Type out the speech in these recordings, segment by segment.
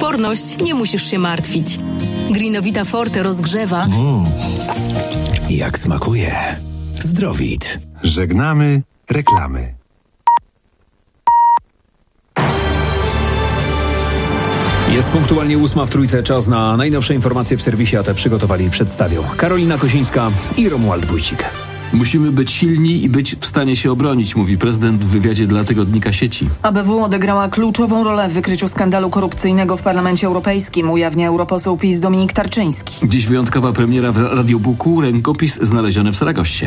odporność, nie musisz się martwić. Greenovita Forte rozgrzewa. Jak smakuje. Zdrowit. Żegnamy reklamy. Jest punktualnie 8 w Trójce. Czas na najnowsze informacje w serwisie, a te przygotowali i przedstawią Karolina Kosińska i Romuald Wójcik. Musimy być silni i być w stanie się obronić, mówi prezydent w wywiadzie dla tygodnika Sieci. ABW odegrała kluczową rolę w wykryciu skandalu korupcyjnego w Parlamencie Europejskim, ujawnia europoseł PiS Dominik Tarczyński. Dziś wyjątkowa premiera w Radiobooku, rękopis znaleziony w Saragoście.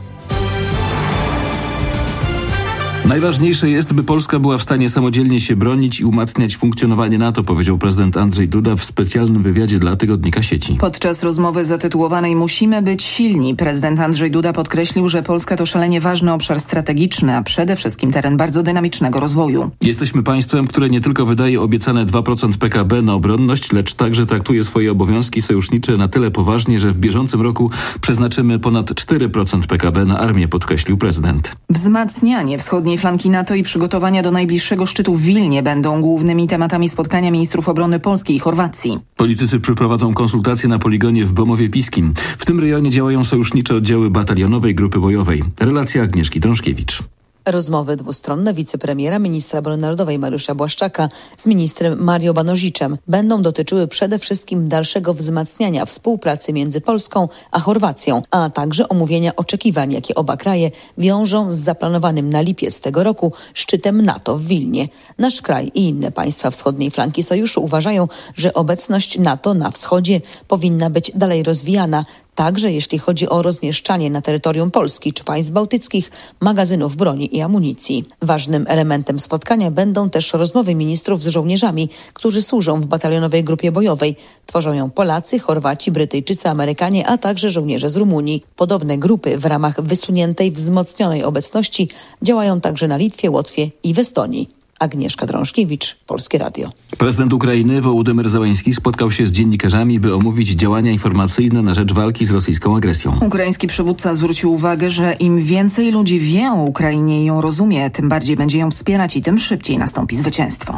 Najważniejsze jest, by Polska była w stanie samodzielnie się bronić i umacniać funkcjonowanie NATO, powiedział prezydent Andrzej Duda w specjalnym wywiadzie dla tygodnika Sieci. Podczas rozmowy zatytułowanej „Musimy być silni” prezydent Andrzej Duda podkreślił, że Polska to szalenie ważny obszar strategiczny, a przede wszystkim teren bardzo dynamicznego rozwoju. Jesteśmy państwem, które nie tylko wydaje obiecane 2% PKB na obronność, lecz także traktuje swoje obowiązki sojusznicze na tyle poważnie, że w bieżącym roku przeznaczymy ponad 4% PKB na armię, podkreślił prezydent. Wzmacnianie wschodniej flanki NATO i przygotowania do najbliższego szczytu w Wilnie będą głównymi tematami spotkania ministrów obrony Polski i Chorwacji. Politycy przeprowadzą konsultacje na poligonie w Bemowie Piskim. W tym rejonie działają sojusznicze oddziały batalionowej grupy bojowej. Relacja Agnieszki Drążkiewicz. Rozmowy dwustronne wicepremiera, ministra obrony narodowej Mariusza Błaszczaka z ministrem Mario Banožićem będą dotyczyły przede wszystkim dalszego wzmacniania współpracy między Polską a Chorwacją, a także omówienia oczekiwań, jakie oba kraje wiążą z zaplanowanym na lipiec tego roku szczytem NATO w Wilnie. Nasz kraj i inne państwa wschodniej flanki sojuszu uważają, że obecność NATO na wschodzie powinna być dalej rozwijana, także jeśli chodzi o rozmieszczanie na terytorium Polski czy państw bałtyckich magazynów broni i amunicji. Ważnym elementem spotkania będą też rozmowy ministrów z żołnierzami, którzy służą w batalionowej grupie bojowej. Tworzą ją Polacy, Chorwaci, Brytyjczycy, Amerykanie, a także żołnierze z Rumunii. Podobne grupy w ramach wysuniętej, wzmocnionej obecności działają także na Litwie, Łotwie i w Estonii. Agnieszka Drążkiewicz, Polskie Radio. Prezydent Ukrainy Wołodymyr Zełenski spotkał się z dziennikarzami, by omówić działania informacyjne na rzecz walki z rosyjską agresją. Ukraiński przywódca zwrócił uwagę, że im więcej ludzi wie o Ukrainie i ją rozumie, tym bardziej będzie ją wspierać i tym szybciej nastąpi zwycięstwo.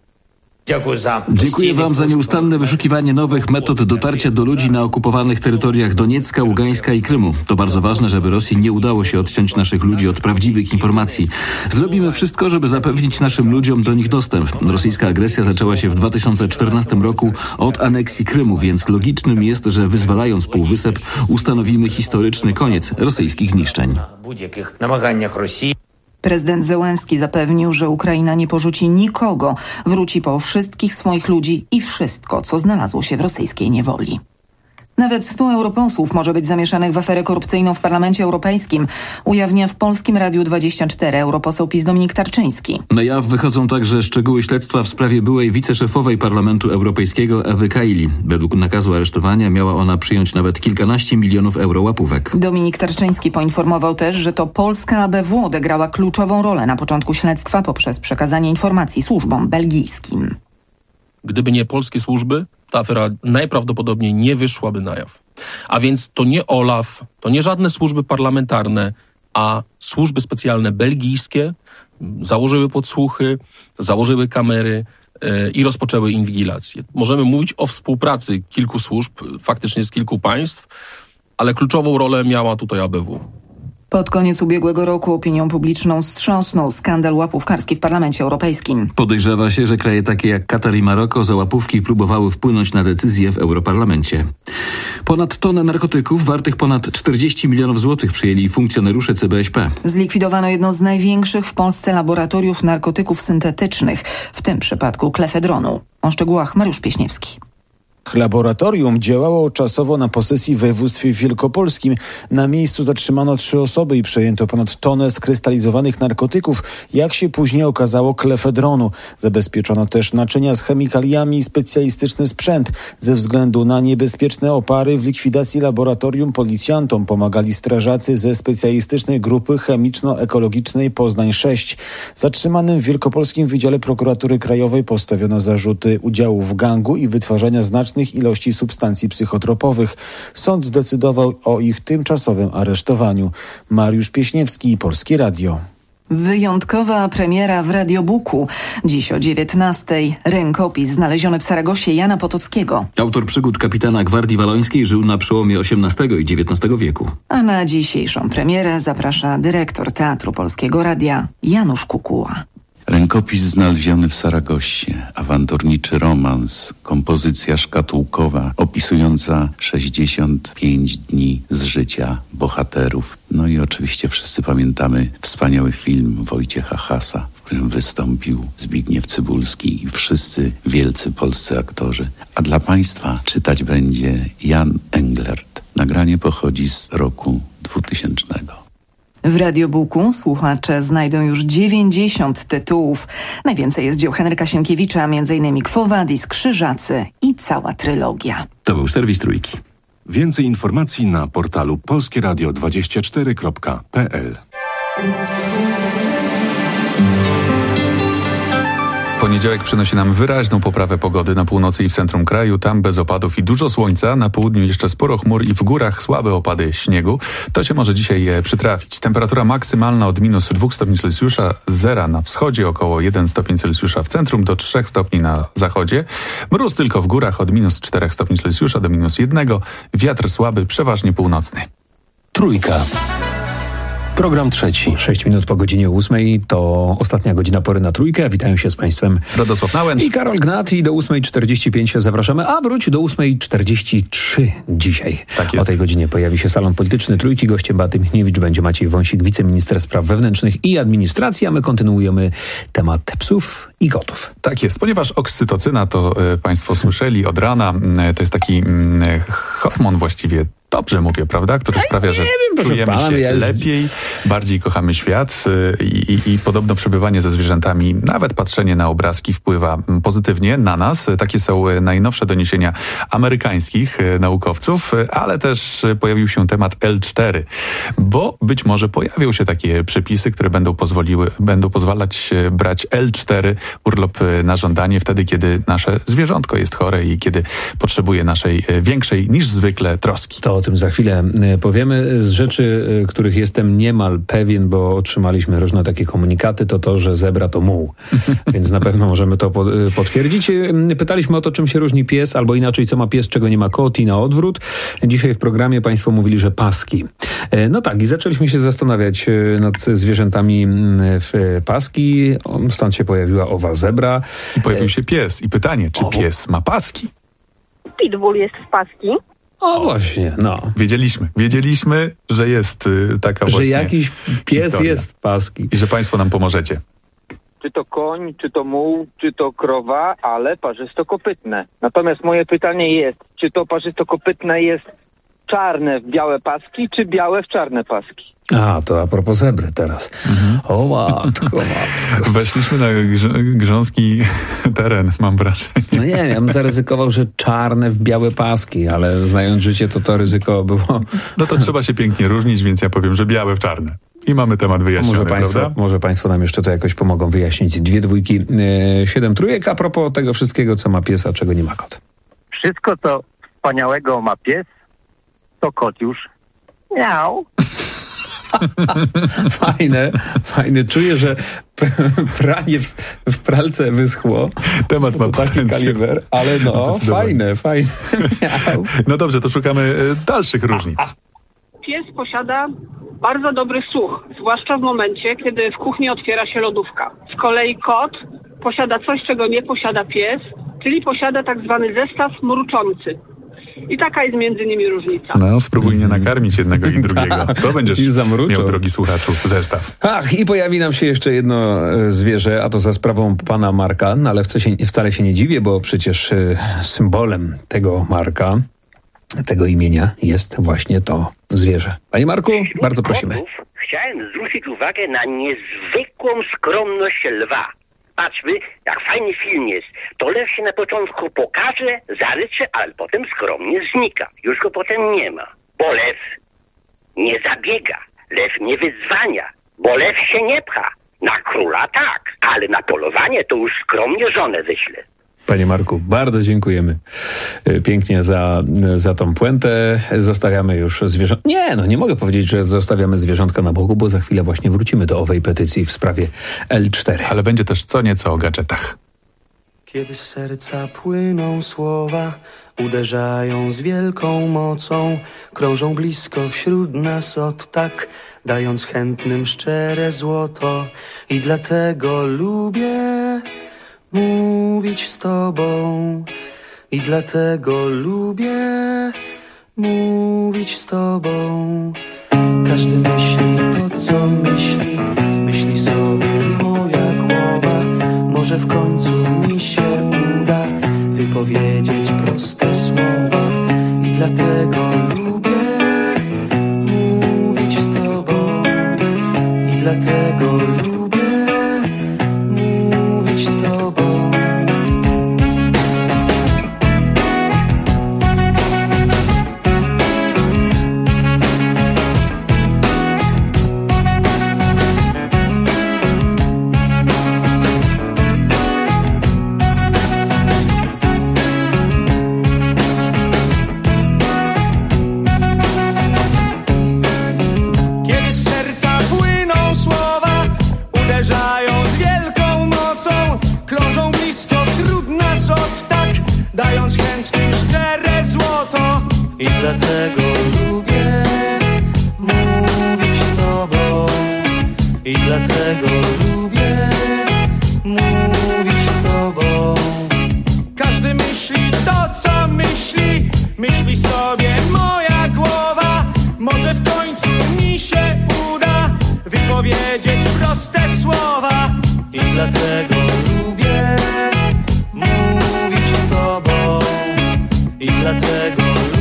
Dziękuję Wam za nieustanne wyszukiwanie nowych metod dotarcia do ludzi na okupowanych terytoriach Doniecka, Ługańska i Krymu. To bardzo ważne, żeby Rosji nie udało się odciąć naszych ludzi od prawdziwych informacji. Zrobimy wszystko, żeby zapewnić naszym ludziom do nich dostęp. Rosyjska agresja zaczęła się w 2014 roku od aneksji Krymu, więc logicznym jest, że wyzwalając Półwysep ustanowimy historyczny koniec rosyjskich zniszczeń. Prezydent Zełenski zapewnił, że Ukraina nie porzuci nikogo, wróci po wszystkich swoich ludzi i wszystko, co znalazło się w rosyjskiej niewoli. Nawet 100 europosłów może być zamieszanych w aferę korupcyjną w Parlamencie Europejskim, ujawnia w Polskim Radiu 24 europoseł PiS Dominik Tarczyński. Na jaw wychodzą także szczegóły śledztwa w sprawie byłej wiceszefowej Parlamentu Europejskiego Ewy Kaili. Według nakazu aresztowania miała ona przyjąć nawet kilkanaście milionów euro łapówek. Dominik Tarczyński poinformował też, że to polska ABW odegrała kluczową rolę na początku śledztwa poprzez przekazanie informacji służbom belgijskim. Gdyby nie polskie służby, ta afera najprawdopodobniej nie wyszłaby na jaw. A więc to nie OLAF, to nie żadne służby parlamentarne, a służby specjalne belgijskie założyły podsłuchy, założyły kamery i rozpoczęły inwigilację. Możemy mówić o współpracy kilku służb, faktycznie z kilku państw, ale kluczową rolę miała tutaj ABW. Pod koniec ubiegłego roku opinią publiczną wstrząsnął skandal łapówkarski w Parlamencie Europejskim. Podejrzewa się, że kraje takie jak Katar i Maroko za łapówki próbowały wpłynąć na decyzje w Europarlamencie. Ponad tonę narkotyków wartych ponad 40 milionów złotych przyjęli funkcjonariusze CBŚP. Zlikwidowano jedno z największych w Polsce laboratoriów narkotyków syntetycznych, w tym przypadku klefedronu. O szczegółach Mariusz Pieśniewski. Laboratorium działało czasowo na posesji w województwie wielkopolskim. Na miejscu zatrzymano 3 osoby i przejęto ponad tonę skrystalizowanych narkotyków, jak się później okazało klefedronu. Zabezpieczono też naczynia z chemikaliami i specjalistyczny sprzęt. Ze względu na niebezpieczne opary w likwidacji laboratorium policjantom pomagali strażacy ze specjalistycznej grupy chemiczno-ekologicznej Poznań 6. Zatrzymanym w Wielkopolskim Wydziale Prokuratury Krajowej postawiono zarzuty udziału w gangu i wytwarzania znacznych ilości substancji psychotropowych. Sąd zdecydował o ich tymczasowym aresztowaniu. Mariusz Pieśniewski, Polskie Radio. Wyjątkowa premiera w Radiobooku. Dziś o 19:00 rękopis znaleziony w Saragosie Jana Potockiego. Autor przygód kapitana Gwardii Walońskiej żył na przełomie XVIII i XIX wieku. A na dzisiejszą premierę zaprasza dyrektor Teatru Polskiego Radia Janusz Kukuła. Rękopis znaleziony w Saragosie, awanturniczy romans, kompozycja szkatułkowa opisująca 65 dni z życia bohaterów. No i oczywiście wszyscy pamiętamy wspaniały film Wojciecha Hasa, w którym wystąpił Zbigniew Cybulski i wszyscy wielcy polscy aktorzy. A dla Państwa czytać będzie Jan Englert. Nagranie pochodzi z roku 2000. W Radiobooku słuchacze znajdą już 90 tytułów. Najwięcej jest dzieł Henryka Sienkiewicza, m.in. Quo Vadis, Krzyżacy i cała trylogia. To był serwis Trójki. Więcej informacji na portalu polskieradio24.pl. Poniedziałek przynosi nam wyraźną poprawę pogody na północy i w centrum kraju. Tam bez opadów i dużo słońca. Na południu jeszcze sporo chmur i w górach słabe opady śniegu. To się może dzisiaj przytrafić. Temperatura maksymalna od minus 2 stopni Celsjusza, zera na wschodzie, około 1 stopień Celsjusza w centrum, do 3 stopni na zachodzie. Mróz tylko w górach od minus 4 stopni Celsjusza do minus 1. Wiatr słaby, przeważnie północny. Trójka. Program trzeci. 6 minut po godzinie 8. To ostatnia godzina pory na Trójkę. Witają się z Państwem Radosław Nałęcz i Karol Gnat. I do 8:45 zapraszamy, a wróć do 8:43 dzisiaj. Tak jest. O tej godzinie pojawi się Salon Polityczny Trójki. Gościem Beaty Michniewicz będzie Maciej Wąsik, wiceminister spraw wewnętrznych i administracji, a my kontynuujemy temat psów i kotów. Tak jest, ponieważ oksytocyna, to Państwo słyszeli od rana, to jest taki hormon właściwie, dobrze mówię, prawda? Który sprawia, że czujemy się lepiej, bardziej kochamy świat i podobno przebywanie ze zwierzętami, nawet patrzenie na obrazki wpływa pozytywnie na nas. Takie są najnowsze doniesienia amerykańskich naukowców, ale też pojawił się temat L4, bo być może pojawią się takie przepisy, które będą pozwalać brać L4, urlop na żądanie, wtedy kiedy nasze zwierzątko jest chore i kiedy potrzebuje naszej większej niż zwykle troski. To o tym za chwilę powiemy. Z rzeczy, których jestem niemal pewien, bo otrzymaliśmy różne takie komunikaty, to, że zebra to muł. Więc na pewno możemy to potwierdzić. Pytaliśmy o to, czym się różni pies, albo inaczej, co ma pies, czego nie ma kot i na odwrót. Dzisiaj w programie Państwo mówili, że paski. No tak, i zaczęliśmy się zastanawiać nad zwierzętami w paski. Stąd się pojawiła owa zebra. I pojawił się pies. I pytanie, czy pies ma paski? Pitbull jest w paski. O właśnie, no. Wiedzieliśmy, że jest taka właśnie że jakiś pies historia. jest w paski. I że Państwo nam pomożecie. Czy to koń, czy to muł, czy to krowa, ale parzystokopytne. Natomiast moje pytanie jest, czy to parzystokopytne jest czarne w białe paski, czy białe w czarne paski? A, to a propos zebry teraz. O matko. Weszliśmy na grząski teren, mam wrażenie. No nie, ja bym zaryzykował, że czarne w białe paski, ale znając życie, to ryzyko było... No to trzeba się pięknie różnić, więc ja powiem, że białe w czarne. I mamy temat wyjaśniony, może państwo nam jeszcze to jakoś pomogą wyjaśnić. 2 dwójki, 7 trójek. A propos tego wszystkiego, co ma pies, a czego nie ma kot. Wszystko, co wspaniałego ma pies, to kot już miał. Fajne. Czuję, że pranie w pralce wyschło. Temat ma taki kaliber, ale fajne. No dobrze, to szukamy dalszych różnic. Pies posiada bardzo dobry słuch, zwłaszcza w momencie, kiedy w kuchni otwiera się lodówka. Z kolei kot posiada coś, czego nie posiada pies, czyli posiada tak zwany zestaw mruczący. I taka jest między nimi różnica. No, spróbuj nie nakarmić jednego i drugiego. To będziesz miał, drogi słuchaczu, zestaw. Ach, i pojawi nam się jeszcze jedno zwierzę, a to za sprawą pana Marka, no ale wcale się nie dziwię, bo przecież symbolem tego Marka, tego imienia jest właśnie to zwierzę. Panie Marku, bardzo prosimy. Chciałem zwrócić uwagę na niezwykłą skromność lwa. Patrzmy, jak fajny film jest. To lew się na początku pokaże, zaryczy, ale potem skromnie znika. Już go potem nie ma. Bo lew nie zabiega, lew nie wyzwania, bo lew się nie pcha. Na króla tak, ale na polowanie to już skromnie żonę wyśle. Panie Marku, bardzo dziękujemy pięknie za tą puentę. Zostawiamy już zwierzątka. Nie mogę powiedzieć, że zostawiamy zwierzątka na boku, bo za chwilę właśnie wrócimy do owej petycji w sprawie L4. Ale będzie też co nieco o gadżetach. Kiedy z serca płyną słowa, uderzają z wielką mocą, krążą blisko wśród nas od tak, dając chętnym szczere złoto. I dlatego lubię mówić z tobą. I dlatego lubię mówić z tobą. Każdy myśli to, co myśli, myśli sobie moja głowa. Może w końcu mi się uda wypowiedzieć proste słowa. I dlatego lubię mówić z tobą. I dlatego lubię mówić z tobą. Dlatego lubię mówić z tobą. I dlatego lubię mówić z tobą. Każdy myśli to, co myśli, myśli sobie moja głowa. Może w końcu mi się uda wypowiedzieć proste słowa. I dlatego lubię mówić z tobą. I dlatego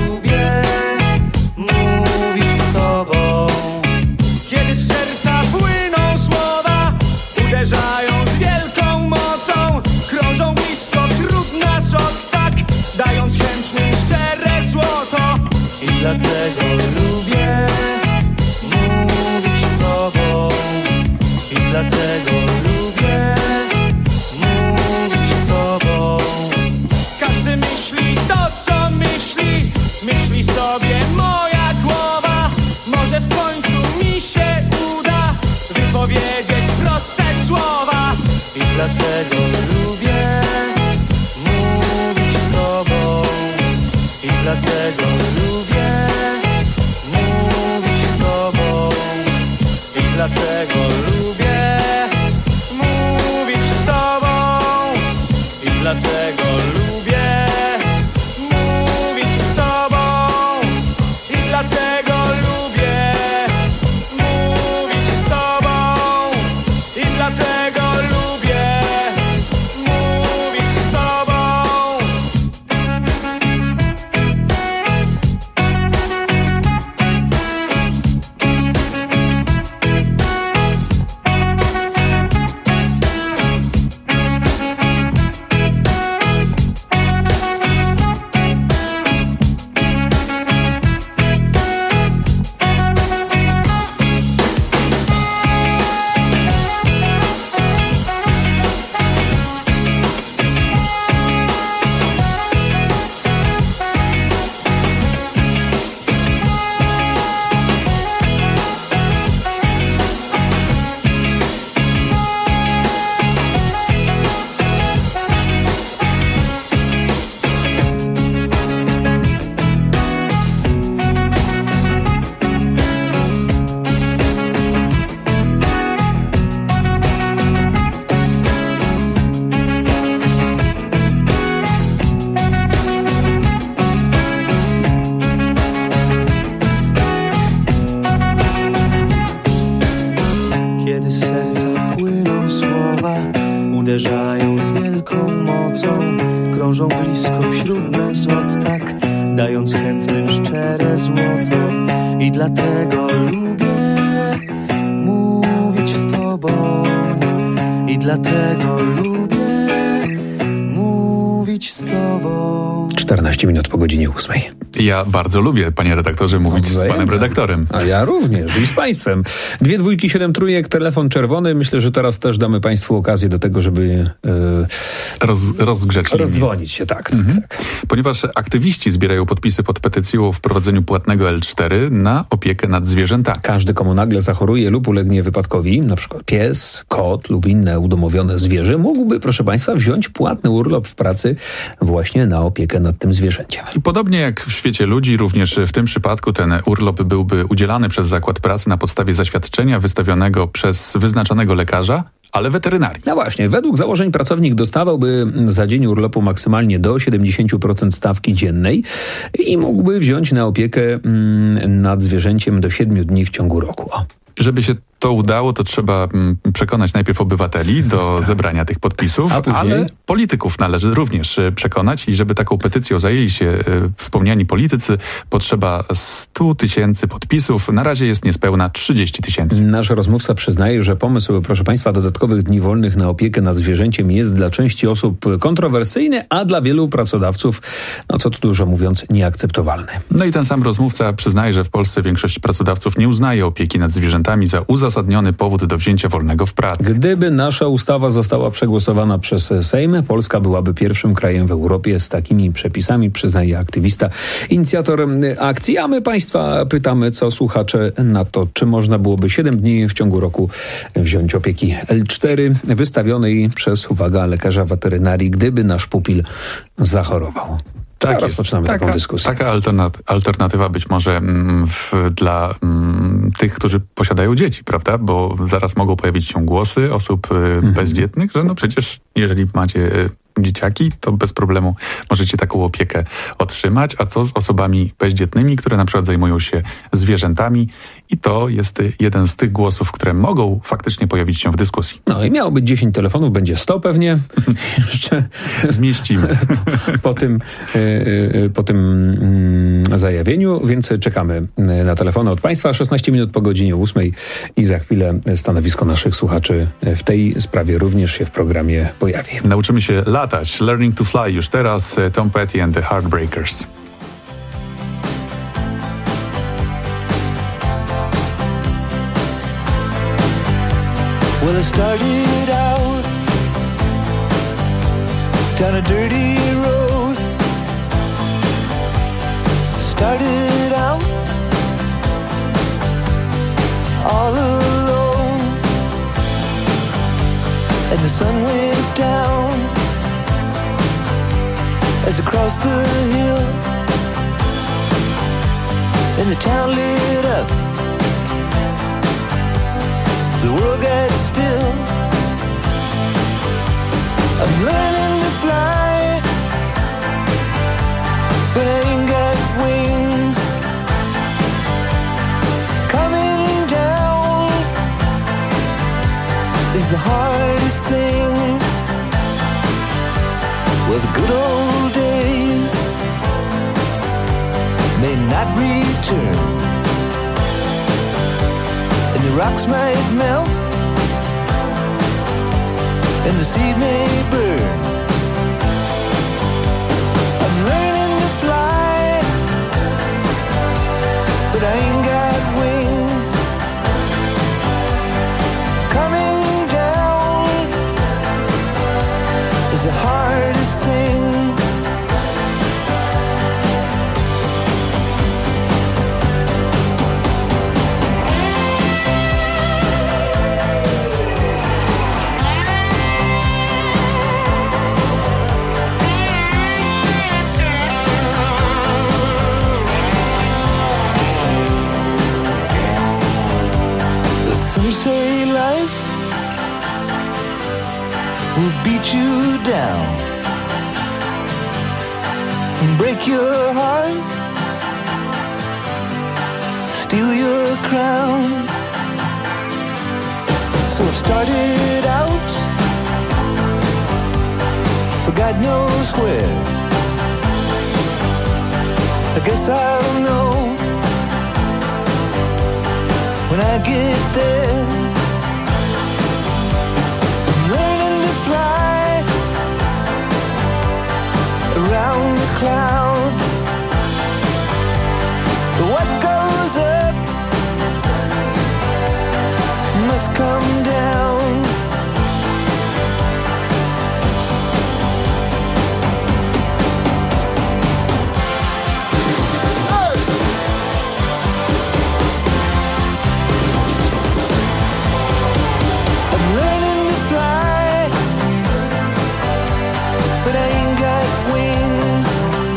mówić z tobą. Kiedy z serca płyną słowa, uderzają z wielką mocą, krążą blisko wśród nas od tak, dając chętnym szczere złoto. I dlatego lubię mówić z tobą. I dlatego lubię mówić z tobą. Każdy myśli to, co myśli, myśli sobie moja głowa. Może w końcu mi się uda wypowiedzieć proste słowa. I dlatego lubię mówić z tobą. I dlatego lubię mówić z tobą. I dlatego lubię mówić z tobą. I dlatego lubię mówić z tobą. I dlatego lubię mówić z tobą. I dlatego lubię mówić z tobą. uderzają z wielką mocą, krążą blisko wśród nas od tak, dając chętnym szczere złoto. I dlatego lubię mówić z tobą, i dlatego lubię mówić z tobą. 14 minut po godzinie 8. Ja bardzo lubię, panie redaktorze, mówić z panem redaktorem. A ja również i z państwem. 2 dwójki, 7 trójek, telefon czerwony. Myślę, że teraz też damy państwu okazję do tego, żeby rozdzwonić się. Tak. Ponieważ aktywiści zbierają podpisy pod petycją o wprowadzeniu płatnego L4 na opiekę nad zwierzętami. Każdy, komu nagle zachoruje lub ulegnie wypadkowi, na przykład pies, kot lub inne udomowione zwierzę, mógłby, proszę państwa, wziąć płatny urlop w pracy właśnie na opiekę nad tym zwierzęciem. I podobnie jak w świecie ludzi, również w tym przypadku ten urlop byłby udzielany przez zakład pracy na podstawie zaświadczenia wystawionego przez wyznaczonego lekarza, ale weterynarii. No właśnie, według założeń pracownik dostawałby za dzień urlopu maksymalnie do 70% stawki dziennej i mógłby wziąć na opiekę nad zwierzęciem do 7 dni w ciągu roku. Żeby się to udało, to trzeba przekonać najpierw obywateli do zebrania tych podpisów, ale polityków należy również przekonać i żeby taką petycją zajęli się wspomniani politycy, potrzeba 100 000 podpisów. Na razie jest niespełna 30 000. Nasz rozmówca przyznaje, że pomysł, proszę państwa, dodatkowych dni wolnych na opiekę nad zwierzęciem jest dla części osób kontrowersyjny, a dla wielu pracodawców, no co tu dużo mówiąc, nieakceptowalny. No i ten sam rozmówca przyznaje, że w Polsce większość pracodawców nie uznaje opieki nad zwierzętami za uzasadniony powód do wzięcia wolnego w pracy. Gdyby nasza ustawa została przegłosowana przez Sejm, Polska byłaby pierwszym krajem w Europie z takimi przepisami, przyznaje aktywista, inicjator akcji. A my państwa pytamy, co słuchacze na to, czy można byłoby 7 dni w ciągu roku wziąć opieki L4 wystawionej przez, uwaga, lekarza weterynarii, gdyby nasz pupil zachorował. Tak, rozpoczynamy taką dyskusję. Taka alternatywa być może dla tych, którzy posiadają dzieci, prawda? Bo zaraz mogą pojawić się głosy osób bezdzietnych, że no przecież jeżeli macie dzieciaki, to bez problemu możecie taką opiekę otrzymać. A co z osobami bezdzietnymi, które na przykład zajmują się zwierzętami? I to jest jeden z tych głosów, które mogą faktycznie pojawić się w dyskusji. No i miało być 10 telefonów, będzie 100 pewnie. Jeszcze zmieścimy. po tym zajawieniu, więc czekamy na telefony od państwa. 16 minut po godzinie 8 i za chwilę stanowisko naszych słuchaczy w tej sprawie również się w programie pojawi. Nauczymy się latać. Learning to Fly już teraz. Tom Petty and the Heartbreakers. Well, I started out down a dirty road. Started out all alone, and the sun went down as I crossed the hill, and the town lit up. The world got still. I'm learning to fly, but I ain't got wings. Coming down is the hardest thing. Well, the good old days may not return, and the rocks might melt, and the seed may burn. I'm learning to fly, but I ain't got wings. Coming down is the hardest thing. Some say life will beat you down and break your heart, steal your crown. So I've started out for God knows where. I guess I'll know when I get there. I'm learning to fly around the clouds, come down. I'm learning to fly, but I ain't got wings.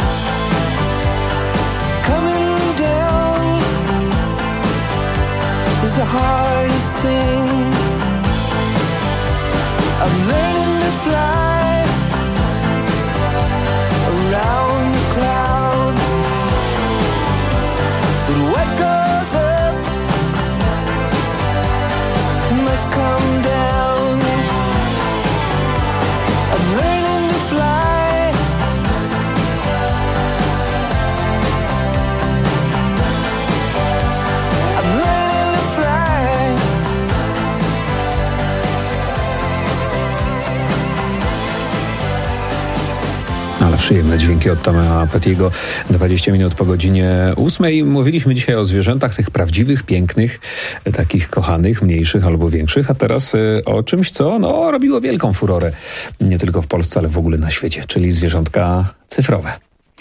Coming down is the hardest thing. I'm learning to fly around the clouds, but what goes up must come down. I'm learning to fly. I'm learning to fly. Ale przyjemne dźwięki od Toma Petty'ego. 20 minut po godzinie 8. Mówiliśmy dzisiaj o zwierzętach, tych prawdziwych, pięknych, takich kochanych, mniejszych albo większych, a teraz o czymś, co robiło wielką furorę nie tylko w Polsce, ale w ogóle na świecie, czyli zwierzątka cyfrowe.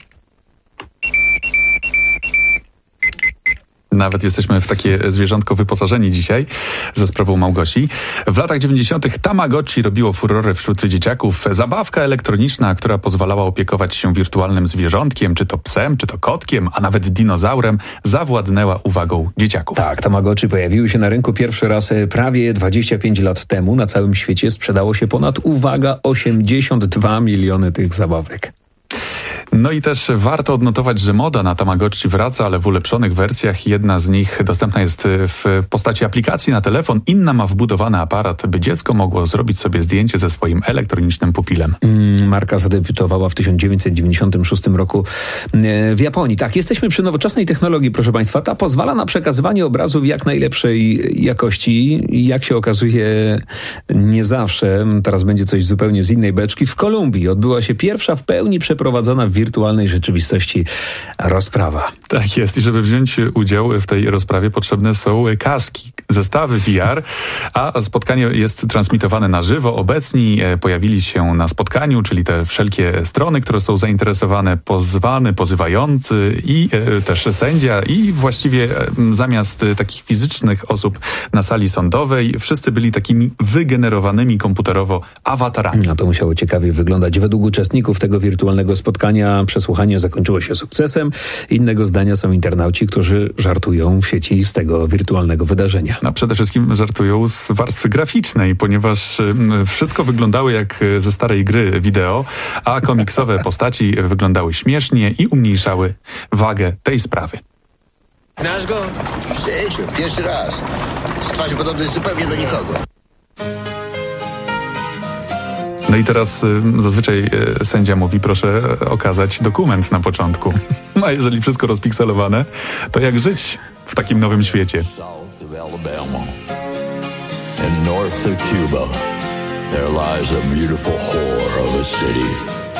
Nawet jesteśmy w takie zwierzątko wyposażeni dzisiaj ze sprawą Małgosi. W latach 90. Tamagotchi robiło furorę wśród dzieciaków. Zabawka elektroniczna, która pozwalała opiekować się wirtualnym zwierzątkiem, czy to psem, czy to kotkiem, a nawet dinozaurem, zawładnęła uwagą dzieciaków. Tak, Tamagotchi pojawiły się na rynku pierwszy raz prawie 25 lat temu. Na całym świecie sprzedało się ponad, uwaga, 82 miliony tych zabawek. No i też warto odnotować, że moda na Tamagotchi wraca, ale w ulepszonych wersjach. Jedna z nich dostępna jest w postaci aplikacji na telefon, inna ma wbudowany aparat, by dziecko mogło zrobić sobie zdjęcie ze swoim elektronicznym pupilem. Marka zadebiutowała w 1996 roku w Japonii. Tak, jesteśmy przy nowoczesnej technologii, proszę Państwa. Ta pozwala na przekazywanie obrazów jak najlepszej jakości. Jak się okazuje, nie zawsze. Teraz będzie coś zupełnie z innej beczki. W Kolumbii odbyła się pierwsza w pełni przeprowadzona w wirtualnej rzeczywistości rozprawa. Tak jest i żeby wziąć udział w tej rozprawie potrzebne są kaski, zestawy VR, a spotkanie jest transmitowane na żywo. Obecni pojawili się na spotkaniu, czyli te wszelkie strony, które są zainteresowane, pozwany, pozywający i też sędzia i właściwie zamiast takich fizycznych osób na sali sądowej, wszyscy byli takimi wygenerowanymi komputerowo awatarami. No to musiało ciekawie wyglądać. Według uczestników tego wirtualnego spotkania przesłuchanie zakończyło się sukcesem. Innego zdania są internauci, którzy żartują w sieci z tego wirtualnego wydarzenia. No przede wszystkim żartują z warstwy graficznej, ponieważ wszystko wyglądało jak ze starej gry wideo, a komiksowe postaci wyglądały śmiesznie i umniejszały wagę tej sprawy. Znasz go? W życiu, pierwszy raz. Z twarzy podobny zupełnie do nikogo. No i teraz zazwyczaj sędzia mówi, proszę okazać dokument na początku. A jeżeli wszystko rozpikselowane, to jak żyć w takim nowym świecie? And north of Cuba, there lies a beautiful whore of a city.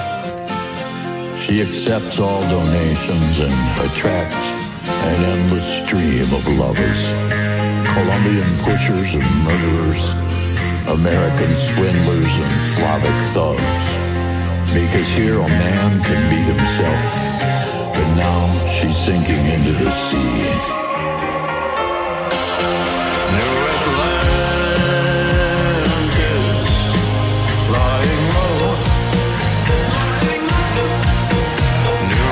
She accepts all donations and attracts an endless stream of lovers. Colombian pushers and murderers, American swindlers and Slavic thugs. Because here a man can be himself, but now she's sinking into the sea. New Atlantis, lying low. New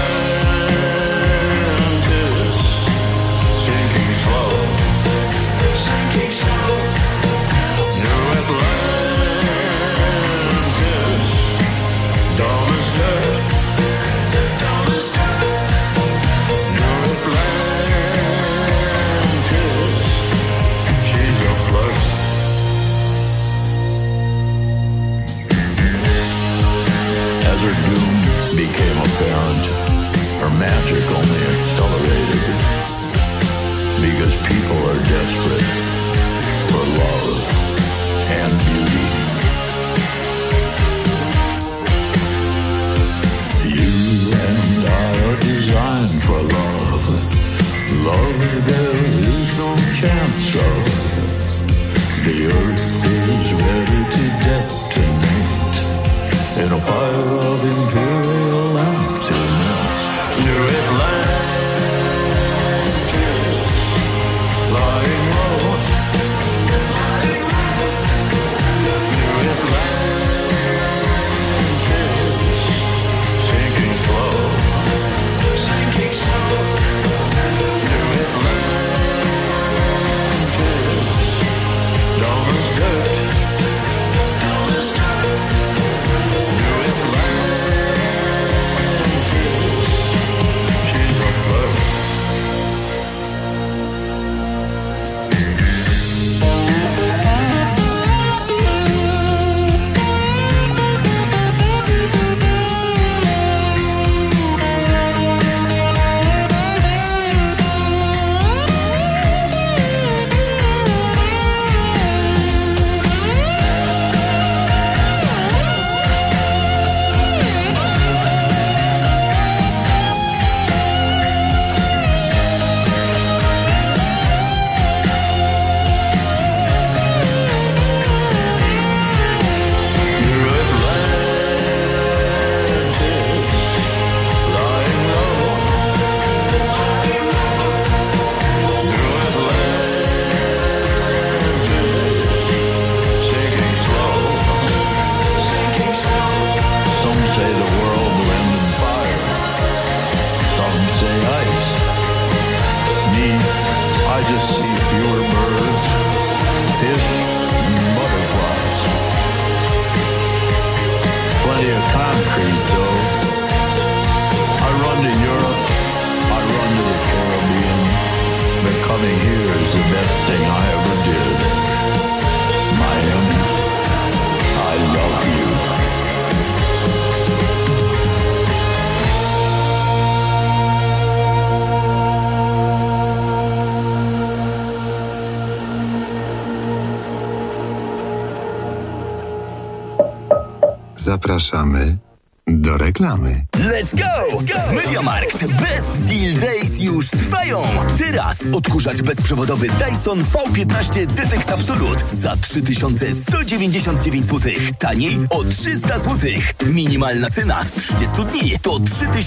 Atlantis, sinking slow. Sinking slow. New Atlantis, dawn is dead. thing I ever did. Miami, I love you. Zapraszamy do reklamy. Let's go! W MediaMarkt Best Deal Days już trwają! Teraz odkurzacz bezprzewodowy Dyson V15 Detect Absolute za 3199 zł. Taniej o 300 zł. Minimalna cena z 30 dni to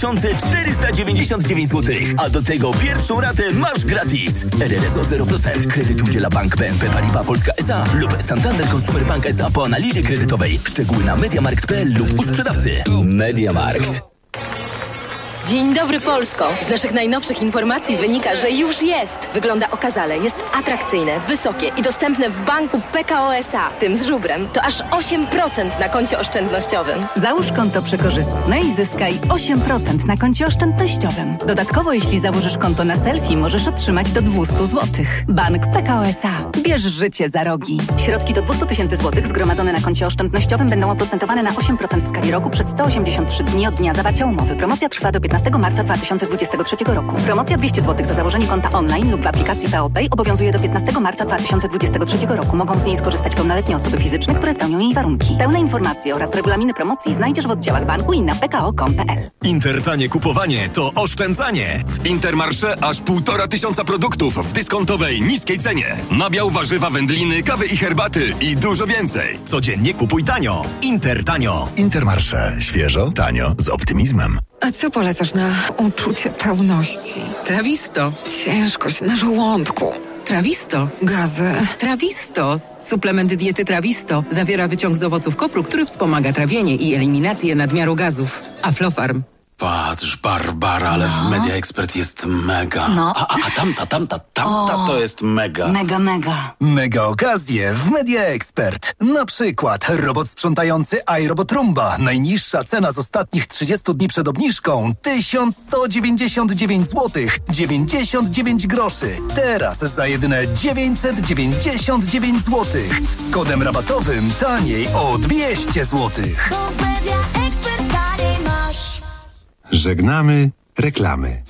3499 zł. A do tego pierwszą ratę masz gratis. RRS o 0%. Kredyt udziela Bank BNP Paribas Polska S.A. lub Santander Consumer Bank S.A. po analizie kredytowej. Szczegóły na mediamarkt.pl lub u sprzedawcy. MediaMarkt. Dzień dobry, Polsko! Z naszych najnowszych informacji wynika, że już jest. Wygląda okazale, jest atrakcyjne, wysokie i dostępne w banku PKO S.A. Tym z żubrem to aż 8% na koncie oszczędnościowym. Załóż konto przekorzystne i zyskaj 8% na koncie oszczędnościowym. Dodatkowo, jeśli założysz konto na selfie, możesz otrzymać do 200 zł. Bank PKO S.A. Bierz życie za rogi. Środki do 200 000 zł zgromadzone na koncie oszczędnościowym będą oprocentowane na 8% w skali roku przez 183 dni od dnia zawarcia umowy. Promocja trwa do 15 marca 2023 roku. Promocja 200 zł za założenie konta online lub w aplikacji PO Pay obowiązuje do 15 marca 2023 roku. Mogą z niej skorzystać pełnoletnie osoby fizyczne, które spełnią jej warunki. Pełne informacje oraz regulaminy promocji znajdziesz w oddziałach banku i na pko.com.pl. Intertanie kupowanie to oszczędzanie. W Intermarché aż 1500 produktów w dyskontowej, niskiej cenie. Nabiał, warzywa, wędliny, kawy i herbaty i dużo więcej. Codziennie kupuj tanio. Intertanio. Intermarché. Świeżo, tanio, z optymizmem. A co polecasz na uczucie pełności? Trawisto. Ciężkość na żołądku. Trawisto. Gazy. Trawisto. Suplement diety Trawisto zawiera wyciąg z owoców kopru, który wspomaga trawienie i eliminację nadmiaru gazów. Aflofarm. Patrz, Barbara, ale w Media Expert jest mega. No. A tamta to jest mega. Mega. Mega okazje w Media Expert. Na przykład robot sprzątający iRobot Roomba. Najniższa cena z ostatnich 30 dni przed obniżką 1199 zł 99 groszy. Teraz za jedyne 999 zł. Z kodem rabatowym taniej o 200 zł. Żegnamy reklamy.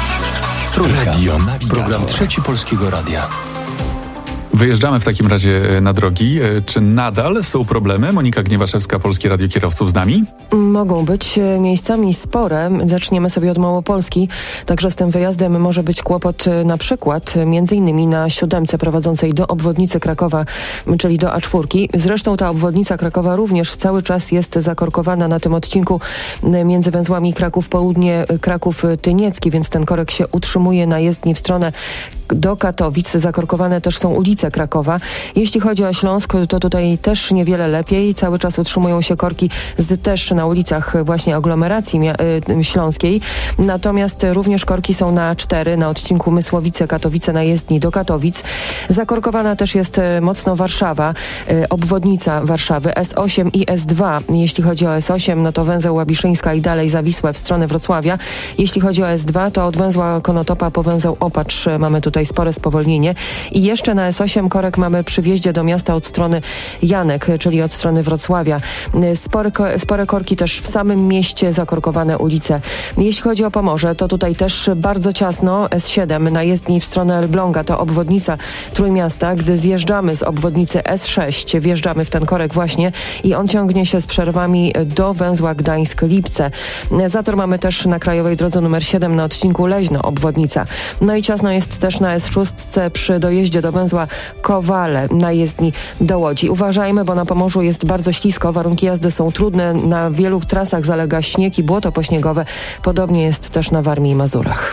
Radio Navigator. Program Trzeci Polskiego Radia. Wyjeżdżamy w takim razie na drogi. Czy nadal są problemy? Monika Gniewaszewska, Polskie Radio Kierowców z nami. Mogą być miejscami spore. Zaczniemy sobie od Małopolski. Także z tym wyjazdem może być kłopot na przykład między innymi na 7 prowadzącej do obwodnicy Krakowa, czyli do A4. Zresztą ta obwodnica Krakowa również cały czas jest zakorkowana na tym odcinku między węzłami Kraków Południe, Kraków Tyniecki, więc ten korek się utrzymuje na jezdni w stronę do Katowic. Zakorkowane też są ulice Krakowa. Jeśli chodzi o Śląsk, to tutaj też niewiele lepiej. Cały czas utrzymują się korki też na ulicach właśnie aglomeracji śląskiej. Natomiast również korki są na A4 na odcinku Mysłowice-Katowice na jezdni do Katowic. Zakorkowana też jest mocno Warszawa, obwodnica Warszawy, S8 i S2. Jeśli chodzi o S8, no to węzeł Łabiszyńska i dalej za Wisłę w stronę Wrocławia. Jeśli chodzi o S2, to od węzła Konotopa po węzeł Opacz mamy tutaj spore spowolnienie. I jeszcze na S8 korek mamy przy wjeździe do miasta od strony Janek, czyli od strony Wrocławia. Spore korki też w samym mieście, zakorkowane ulice. Jeśli chodzi o Pomorze, to tutaj też bardzo ciasno. S7 na jezdni w stronę Elbląga to obwodnica Trójmiasta. Gdy zjeżdżamy z obwodnicy S6, wjeżdżamy w ten korek właśnie i on ciągnie się z przerwami do węzła Gdańsk-Lipce. Zator mamy też na krajowej drodze nr 7 na odcinku Leźno obwodnica. No i ciasno jest też na S6 przy dojeździe do węzła Kowale na jezdni do Łodzi. Uważajmy, bo na Pomorzu jest bardzo ślisko, warunki jazdy są trudne, na wielu trasach zalega śnieg i błoto pośniegowe. Podobnie jest też na Warmii i Mazurach.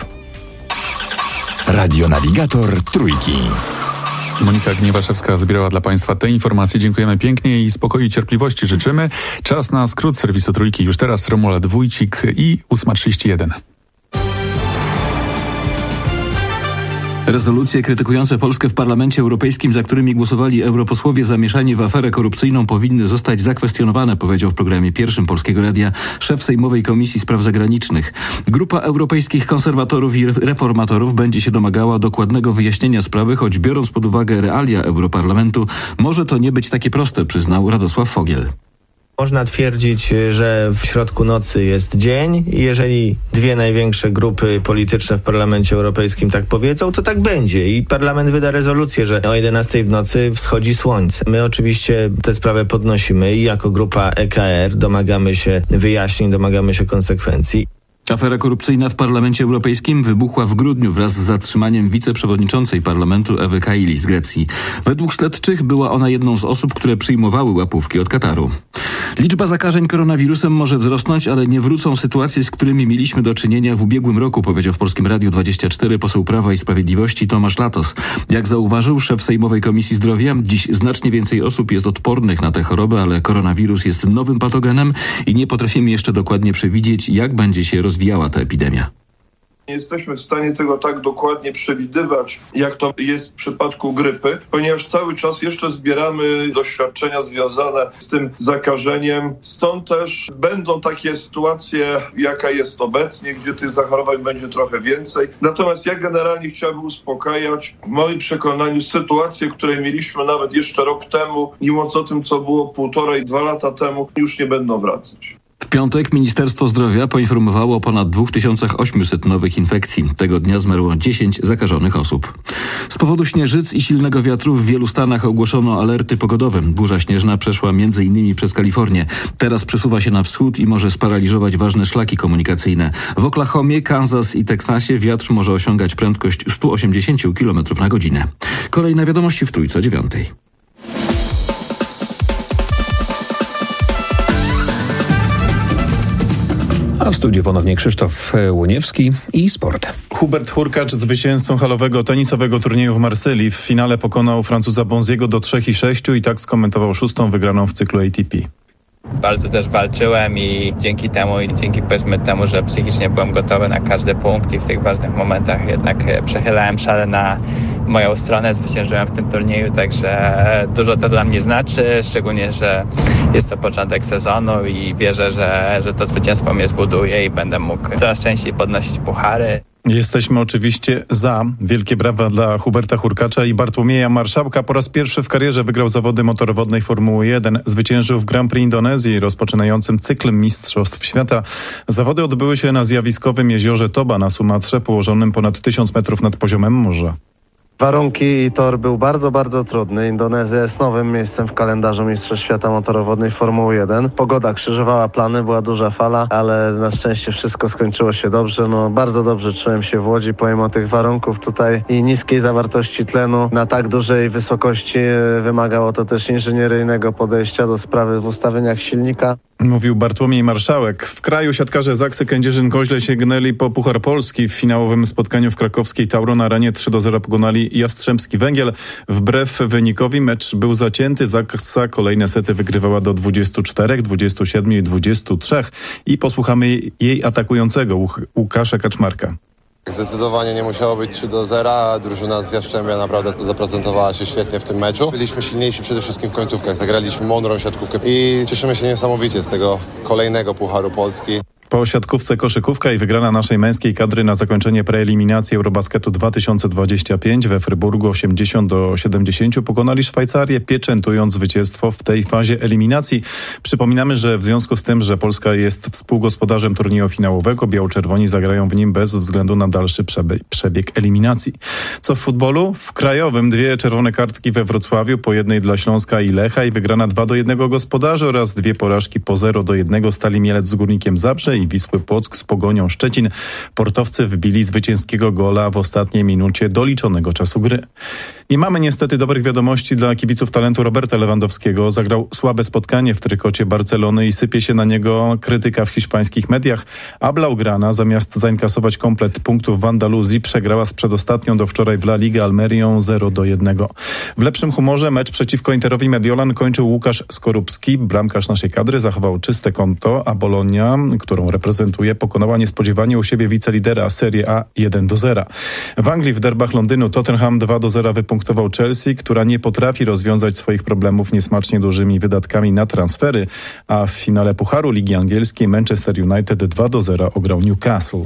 Radio Navigator Trójki. Monika Gniewaszewska zbierała dla Państwa te informacje. Dziękujemy pięknie i spokoju i cierpliwości życzymy. Czas na skrót serwisu Trójki. Już teraz Romuald Wójcik i 8:31. Rezolucje krytykujące Polskę w Parlamencie Europejskim, za którymi głosowali europosłowie zamieszani w aferę korupcyjną, powinny zostać zakwestionowane, powiedział w programie pierwszym Polskiego Radia szef Sejmowej Komisji Spraw Zagranicznych. Grupa europejskich konserwatorów i reformatorów będzie się domagała dokładnego wyjaśnienia sprawy, choć biorąc pod uwagę realia Europarlamentu, może to nie być takie proste, przyznał Radosław Fogiel. Można twierdzić, że w środku nocy jest dzień i jeżeli dwie największe grupy polityczne w Parlamencie Europejskim tak powiedzą, to tak będzie i Parlament wyda rezolucję, że o 11 w nocy wschodzi słońce. My oczywiście tę sprawę podnosimy i jako grupa EKR domagamy się wyjaśnień, domagamy się konsekwencji. Afera korupcyjna w Parlamencie Europejskim wybuchła w grudniu wraz z zatrzymaniem wiceprzewodniczącej parlamentu Ewy Kaili z Grecji. Według śledczych była ona jedną z osób, które przyjmowały łapówki od Kataru. Liczba zakażeń koronawirusem może wzrosnąć, ale nie wrócą sytuacje, z którymi mieliśmy do czynienia w ubiegłym roku, powiedział w Polskim Radiu 24 poseł Prawa i Sprawiedliwości Tomasz Latos. Jak zauważył szef Sejmowej Komisji Zdrowia, dziś znacznie więcej osób jest odpornych na tę chorobę, ale koronawirus jest nowym patogenem i nie potrafimy jeszcze dokładnie przewidzieć, jak będzie się rozwijała ta epidemia. Nie jesteśmy w stanie tego tak dokładnie przewidywać, jak to jest w przypadku grypy, ponieważ cały czas jeszcze zbieramy doświadczenia związane z tym zakażeniem. Stąd też będą takie sytuacje, jaka jest obecnie, gdzie tych zachorowań będzie trochę więcej. Natomiast ja generalnie chciałbym uspokajać. W moim przekonaniu sytuacje, które mieliśmy nawet jeszcze rok temu, nie mówiąc o tym, co było 1,5–2 lata temu, już nie będą wracać. W piątek Ministerstwo Zdrowia poinformowało o ponad 2800 nowych infekcji. Tego dnia zmarło 10 zakażonych osób. Z powodu śnieżyc i silnego wiatru w wielu stanach ogłoszono alerty pogodowe. Burza śnieżna przeszła m.in. przez Kalifornię. Teraz przesuwa się na wschód i może sparaliżować ważne szlaki komunikacyjne. W Oklahomie, Kansas i Teksasie wiatr może osiągać prędkość 180 km na godzinę. Kolejne wiadomości w Trójce o 9:00. A w studiu ponownie Krzysztof Łoniewski i sport. Hubert Hurkacz, zwycięzcą halowego tenisowego turnieju w Marsylii, w finale pokonał Francuza Bonziego do 3-6 i tak skomentował 6. wygraną w cyklu ATP. Bardzo też walczyłem i dzięki powiedzmy temu, że psychicznie byłem gotowy na każdy punkt i w tych ważnych momentach jednak przechylałem szale na moją stronę, zwyciężyłem w tym turnieju, także dużo to dla mnie znaczy, szczególnie, że jest to początek sezonu i wierzę, że to zwycięstwo mnie zbuduje i będę mógł coraz częściej podnosić puchary. Jesteśmy oczywiście za. Wielkie brawa dla Huberta Hurkacza i Bartłomieja Marszałka. Po raz pierwszy w karierze wygrał zawody motorowodnej Formuły 1. Zwyciężył w Grand Prix Indonezji, rozpoczynającym cykl Mistrzostw Świata. Zawody odbyły się na zjawiskowym jeziorze Toba na Sumatrze, położonym ponad 1000 metrów nad poziomem morza. Warunki i tor był bardzo, bardzo trudny. Indonezja jest nowym miejscem w kalendarzu Mistrzostw Świata motorowodnej Formuły 1. Pogoda krzyżowała plany, była duża fala, ale na szczęście wszystko skończyło się dobrze. Bardzo dobrze czułem się w Łodzi, pomimo tych warunków tutaj i niskiej zawartości tlenu. Na tak dużej wysokości wymagało to też inżynieryjnego podejścia do sprawy w ustawieniach silnika. Mówił Bartłomiej Marszałek. W kraju siatkarze Zaksy Kędzierzyn-Koźle sięgnęli po Puchar Polski. W finałowym spotkaniu w krakowskiej Tauron Arenie 3-0 pokonali Jastrzębski Węgiel. Wbrew wynikowi mecz był zacięty. Zaksa kolejne sety wygrywała do 24, 27 i 23. I posłuchamy jej atakującego Łukasza Kaczmarka. Zdecydowanie nie musiało być 3-0, drużyna z Jastrzębia naprawdę zaprezentowała się świetnie w tym meczu. Byliśmy silniejsi przede wszystkim w końcówkach, zagraliśmy mądrą siatkówkę i cieszymy się niesamowicie z tego kolejnego Pucharu Polski. Po siatkówce koszykówka i wygrana naszej męskiej kadry na zakończenie preeliminacji Eurobasketu 2025 we Fryburgu 80-70 pokonali Szwajcarię, pieczętując zwycięstwo w tej fazie eliminacji. Przypominamy, że w związku z tym, że Polska jest współgospodarzem turnieju finałowego, biało-czerwoni zagrają w nim bez względu na dalszy przebieg eliminacji. Co w futbolu? W krajowym 2 czerwone kartki we Wrocławiu, po 1 dla Śląska i Lecha i wygrana 2-1 gospodarzy oraz 2 porażki po 0-1 Stali Mielec z Górnikiem Zabrze i Wisły Płock z Pogonią Szczecin. Portowcy wbili zwycięskiego gola w ostatniej minucie doliczonego czasu gry. Nie mamy niestety dobrych wiadomości dla kibiców talentu Roberta Lewandowskiego. Zagrał słabe spotkanie w trykocie Barcelony i sypie się na niego krytyka w hiszpańskich mediach. A Blaugrana zamiast zainkasować komplet punktów w Andaluzji przegrała z przedostatnią do wczoraj w La Liga Almerią 0-1. W lepszym humorze mecz przeciwko Interowi Mediolan kończył Łukasz Skorupski. Bramkarz naszej kadry zachował czyste konto, a Bologna, którą którą reprezentuje, pokonała niespodziewanie u siebie wicelidera Serie A 1-0. W Anglii w derbach Londynu Tottenham 2-0 wypunktował Chelsea, która nie potrafi rozwiązać swoich problemów niesmacznie dużymi wydatkami na transfery, a w finale Pucharu Ligi Angielskiej Manchester United 2-0 ograł Newcastle.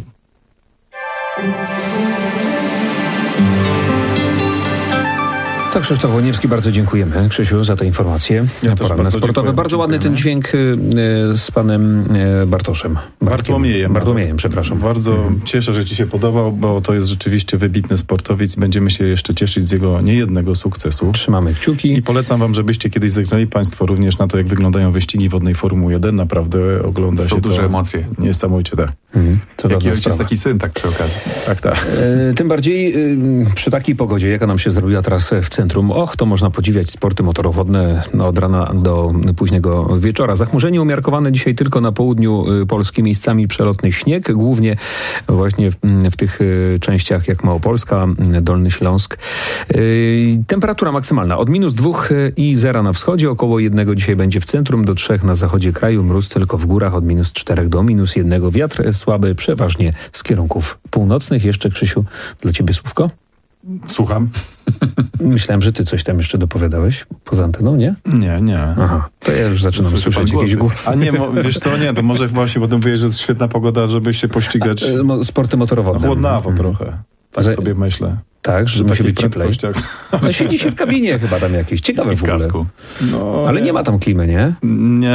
Tak, Krzysztof Łoniewski, bardzo dziękujemy, Krzysiu, za te informacje. Poranne sportowe. Bardzo ładny ten dźwięk z panem Bartoszem. Bartłomiejem, przepraszam. Bardzo cieszę, że ci się podobał, bo to jest rzeczywiście wybitny sportowiec. Będziemy się jeszcze cieszyć z jego niejednego sukcesu. Trzymamy kciuki. I polecam wam, żebyście kiedyś zagrali państwo również na to, jak wyglądają wyścigi wodnej Formuły 1. Naprawdę ogląda się duże to emocje. Niesamowicie, tak. Jaki ojciec, taki syn, tak przy okazji. Tak. Tym bardziej przy takiej pogodzie, jaka nam się zrobiła teraz w centrum. To można podziwiać sporty motorowodne od rana do późnego wieczora. Zachmurzenie umiarkowane dzisiaj tylko na południu Polski, miejscami przelotny śnieg, głównie właśnie w tych częściach jak Małopolska, Dolny Śląsk. Temperatura maksymalna od -2 i 0 na wschodzie, około 1 dzisiaj będzie w centrum, do 3 na zachodzie kraju, mróz tylko w górach od -4 do -1. Wiatr słaby, przeważnie z kierunków północnych. Jeszcze, Krzysiu, dla ciebie słówko? Słucham. Myślałem, że ty coś tam jeszcze dopowiadałeś poza anteną, nie? Nie. Aha, to ja już zaczynam słyszeć jakieś głosy. A nie, wiesz co, nie, to może właśnie potem wyjdzie, że jest świetna pogoda, żeby się pościgać. Sporty motorowodne. Chłodnawo trochę. Tak sobie myślę. Tak, że musi być cieplej. No siedzi się w kabinie chyba tam jakieś. Ciekawe w ogóle. Kasku. No, ale nie ma tam klimy, nie? Nie.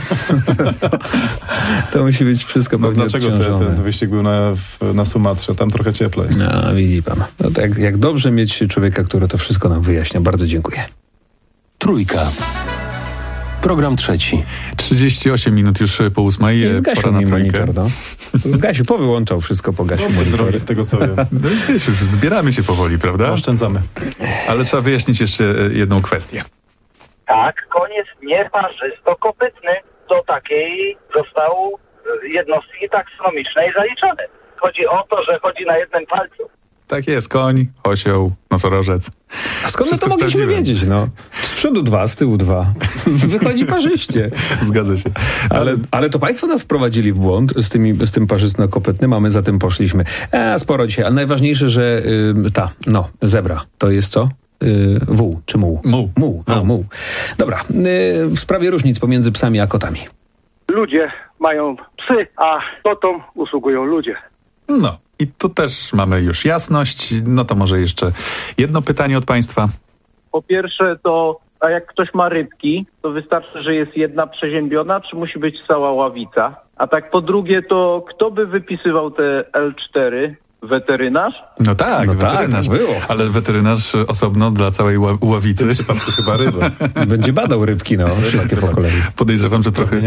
To musi być wszystko pewnie dlaczego ten wyścig był na Sumatrze? Tam trochę cieplej. No, widzi pan. No to jak dobrze mieć człowieka, który to wszystko nam wyjaśnia. Bardzo dziękuję. Trójka. Program trzeci. 38 minut już po 8. Zgasił mi monitor, no. Zgasił, powyłączał wszystko, pogasił monitor. Z tego co wiem. No i wiesz, już zbieramy się powoli, prawda? Oszczędzamy. Ale trzeba wyjaśnić jeszcze jedną kwestię. Tak, koń jest nieparzysto-kopytny. Do takiej został jednostki taksonomicznej zaliczony. Chodzi o to, że chodzi na jednym palcu. Tak jest, koń, osioł, nosorożec. A skąd my to mogliśmy wiedzieć, no? Z przodu 2, z tyłu 2. Wychodzi parzyście. Zgadza się. Ale to państwo nas wprowadzili w błąd z tym parzystno-kopytnym, a my za tym poszliśmy. Sporo dzisiaj, ale najważniejsze, że zebra, to jest co? Wół czy muł? Muł. Dobra, w sprawie różnic pomiędzy psami a kotami. Ludzie mają psy, a kotom usługują ludzie. No. I tu też mamy już jasność. No to może jeszcze jedno pytanie od państwa. Po pierwsze to, a jak ktoś ma rybki, to wystarczy, że jest jedna przeziębiona, czy musi być cała ławica? A tak po drugie to, kto by wypisywał te L4? Weterynarz? No tak, weterynarz. Tak, było. Ale weterynarz osobno dla całej ławicy. W tym przypadku chyba ryba. Będzie badał rybki, wszystkie po kolei. Podejrzewam, że trochę...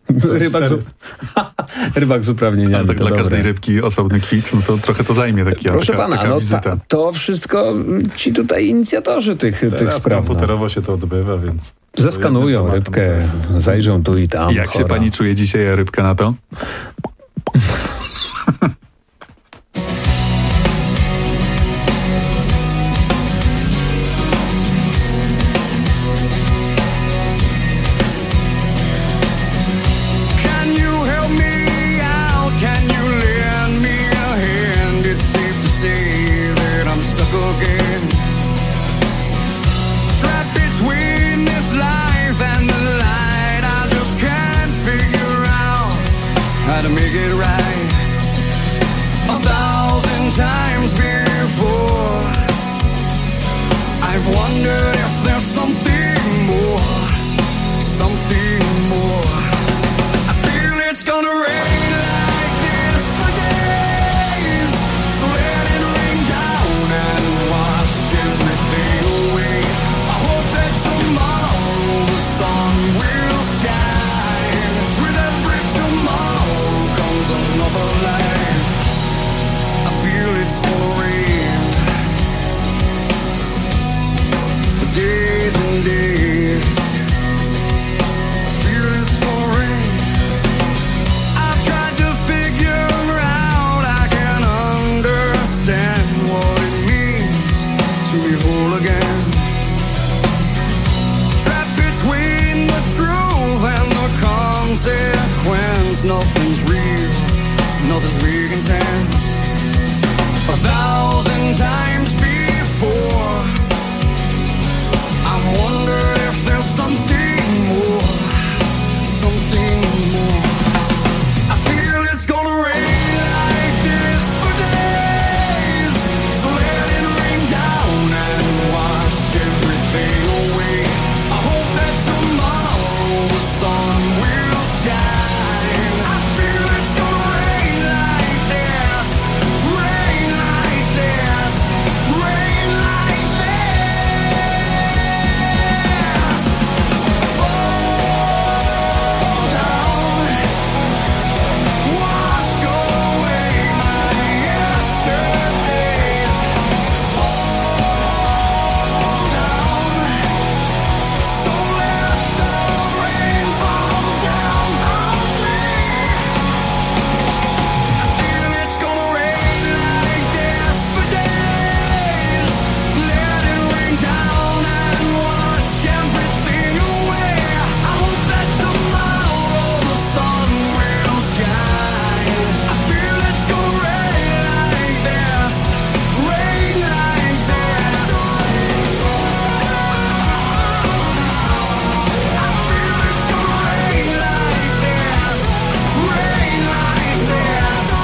Rybak z uprawnieniami. Ale tak dla każdej rybki osobny kwit, no to trochę to zajmie Proszę pana, wizyta. To wszystko ci tutaj inicjatorzy tych spraw. Komputerowo się to odbywa, więc... Zeskanują rybkę, zajrzą tu i tam. Jak się pani czuje dzisiaj, rybka, na to? To make it right. 'cause we can sense 1,000 times before. I wonder if there's something more. I feel it's gonna rain like this for days, so let it rain down and wash everything away. I hope that tomorrow the sun will shine. I feel it's gonna rain like this, rain like this, rain like this. Fall down, wash away my yesterdays. Fall down, so let the rain fall down on me. I feel it's gonna rain like this for days. Let it rain down and wash everything away. I hope that tomorrow the sun will shine. I feel it's gonna rain like this, rain like this. I feel it's gonna rain like this, rain like this. I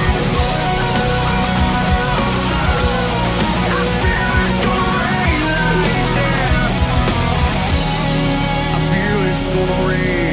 feel it's gonna rain like this. I feel it's gonna rain.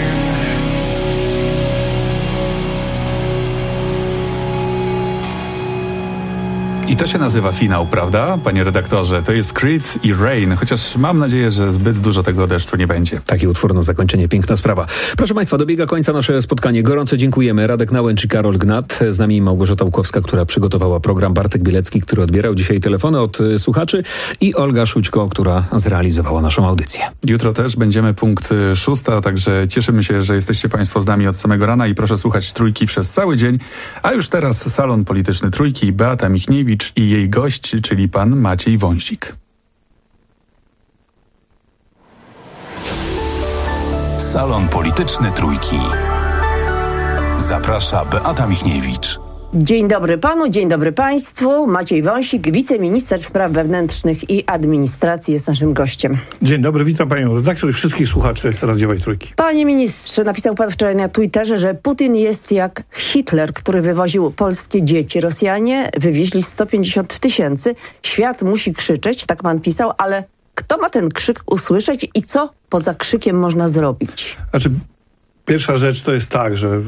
I to się nazywa finał, prawda, panie redaktorze? To jest Creed i Rain, chociaż mam nadzieję, że zbyt dużo tego deszczu nie będzie. Taki utwór na zakończenie, piękna sprawa. Proszę państwa, dobiega końca nasze spotkanie. Gorąco dziękujemy. Radek Nałęcz i Karol Gnat. Z nami Małgorzata Łukowska, która przygotowała program, Bartek Bielecki, który odbierał dzisiaj telefony od słuchaczy i Olga Szućko, która zrealizowała naszą audycję. Jutro też będziemy punkt 6, także cieszymy się, że jesteście państwo z nami od samego rana i proszę słuchać Trójki przez cały dzień. A już teraz salon polityczny Trójki, Beata Michniewicz i jej gość, czyli pan Maciej Wąsik. Salon polityczny Trójki. Zaprasza Beata Michniewicz. Dzień dobry panu, dzień dobry państwu. Maciej Wąsik, wiceminister spraw wewnętrznych i administracji jest naszym gościem. Dzień dobry, witam panią redaktor i wszystkich słuchaczy radiowej Trójki. Panie ministrze, napisał pan wczoraj na Twitterze, że Putin jest jak Hitler, który wywoził polskie dzieci. Rosjanie wywieźli 150 000. Świat musi krzyczeć, tak pan pisał, ale kto ma ten krzyk usłyszeć i co poza krzykiem można zrobić? Pierwsza rzecz to jest tak, że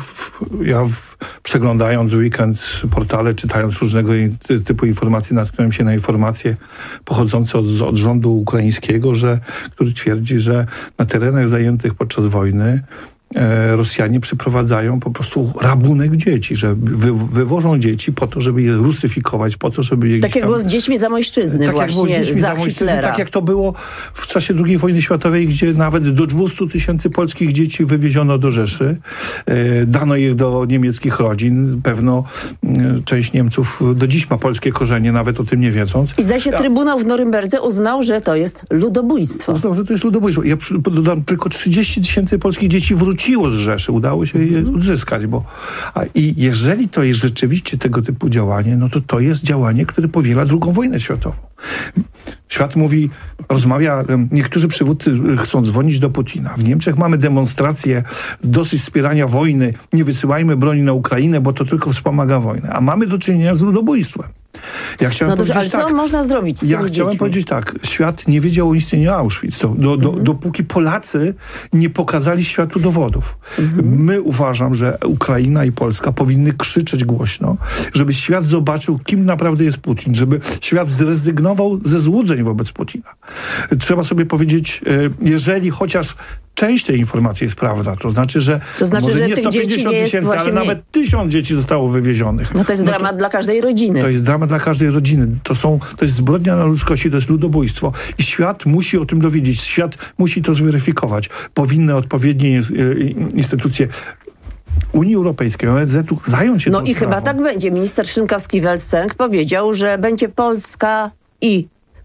przeglądając weekend portale, czytając różnego typu informacje, natknąłem się na informacje pochodzące od rządu ukraińskiego, który twierdzi, że na terenach zajętych podczas wojny Rosjanie przyprowadzają po prostu rabunek dzieci, że wywożą dzieci po to, żeby je rusyfikować, po to, żeby je tak jak było z dziećmi Zamojszczyzny właśnie, za Hitlera. Tak jak to było w czasie II wojny światowej, gdzie nawet do 200 000 polskich dzieci wywieziono do Rzeszy. Dano je do niemieckich rodzin. Pewno część Niemców do dziś ma polskie korzenie, nawet o tym nie wiedząc. I zdaje się, Trybunał w Norymberdze uznał, że to jest ludobójstwo. Uznał, że to jest ludobójstwo. Ja dodam, tylko 30 000 polskich dzieci wróciło z Rzeszy, udało się je odzyskać, i jeżeli to jest rzeczywiście tego typu działanie, no to jest działanie, które powiela II wojnę światową. Świat rozmawia, niektórzy przywódcy chcą dzwonić do Putina. W Niemczech mamy demonstracje dosyć wspierania wojny, nie wysyłajmy broni na Ukrainę, bo to tylko wspomaga wojnę. A mamy do czynienia z ludobójstwem. Ale co można zrobić z tymi dziećmi? Chciałem powiedzieć tak, świat nie wiedział o istnieniu Auschwitz, dopóki Polacy nie pokazali światu dowodów. My uważam, że Ukraina i Polska powinny krzyczeć głośno, żeby świat zobaczył, kim naprawdę jest Putin, żeby świat zrezygnował ze złudzeń wobec Putina. Trzeba sobie powiedzieć, jeżeli chociaż część tej informacji jest prawda, to znaczy, że może nie 150 000, ale nawet 1000 dzieci zostało wywiezionych. No to jest dramat dla każdej rodziny. To jest dramat dla każdej rodziny. To jest zbrodnia na ludzkości, to jest ludobójstwo. I świat musi o tym dowiedzieć. Świat musi to zweryfikować. Powinny odpowiednie instytucje Unii Europejskiej, ONZ-u zająć się tą sprawą. Chyba tak będzie. Minister Szynkowski-Welsenk powiedział, że będzie Polska i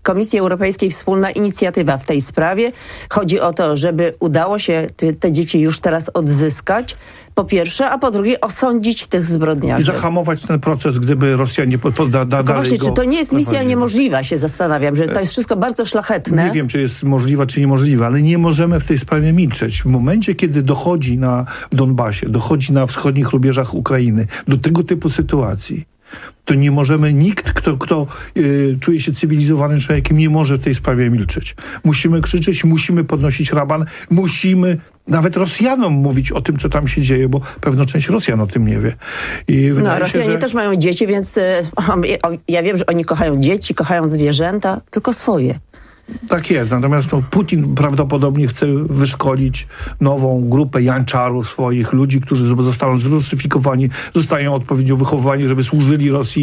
Komisji Europejskiej wspólna inicjatywa w tej sprawie. Chodzi o to, żeby udało się te dzieci już teraz odzyskać, po pierwsze, a po drugie osądzić tych zbrodniarzy. I zahamować ten proces, gdyby Rosjanie dalej właśnie, go czy to nie jest misja prowadzili. niemożliwa, się zastanawiam, że to jest wszystko bardzo szlachetne. Nie wiem, czy jest możliwa, czy niemożliwa, ale nie możemy w tej sprawie milczeć. W momencie, kiedy dochodzi w Donbasie, dochodzi na wschodnich rubieżach Ukrainy do tego typu sytuacji, to nie możemy, nikt, kto czuje się cywilizowanym człowiekiem, nie może w tej sprawie milczeć. Musimy krzyczeć, musimy podnosić raban, musimy nawet Rosjanom mówić o tym, co tam się dzieje, bo pewna część Rosjan o tym nie wie. No, Rosjanie też mają dzieci, więc ja wiem, że oni kochają dzieci, kochają zwierzęta, tylko swoje. Tak jest, natomiast Putin prawdopodobnie chce wyszkolić nową grupę janczarów, swoich ludzi, którzy zostaną zrusyfikowani, zostają odpowiednio wychowani, żeby służyli Rosji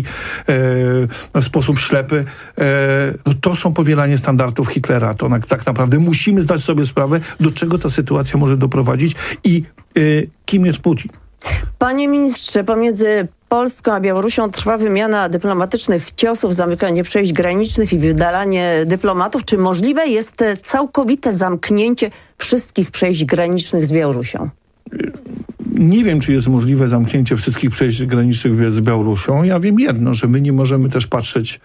w sposób ślepy. To są powielanie standardów Hitlera. To tak naprawdę musimy zdać sobie sprawę, do czego ta sytuacja może doprowadzić i kim jest Putin. Panie ministrze, pomiędzy Polską a Białorusią trwa wymiana dyplomatycznych ciosów, zamykanie przejść granicznych i wydalanie dyplomatów. Czy możliwe jest całkowite zamknięcie wszystkich przejść granicznych z Białorusią? Nie wiem, czy jest możliwe zamknięcie wszystkich przejść granicznych z Białorusią. Ja wiem jedno, że my nie możemy też patrzeć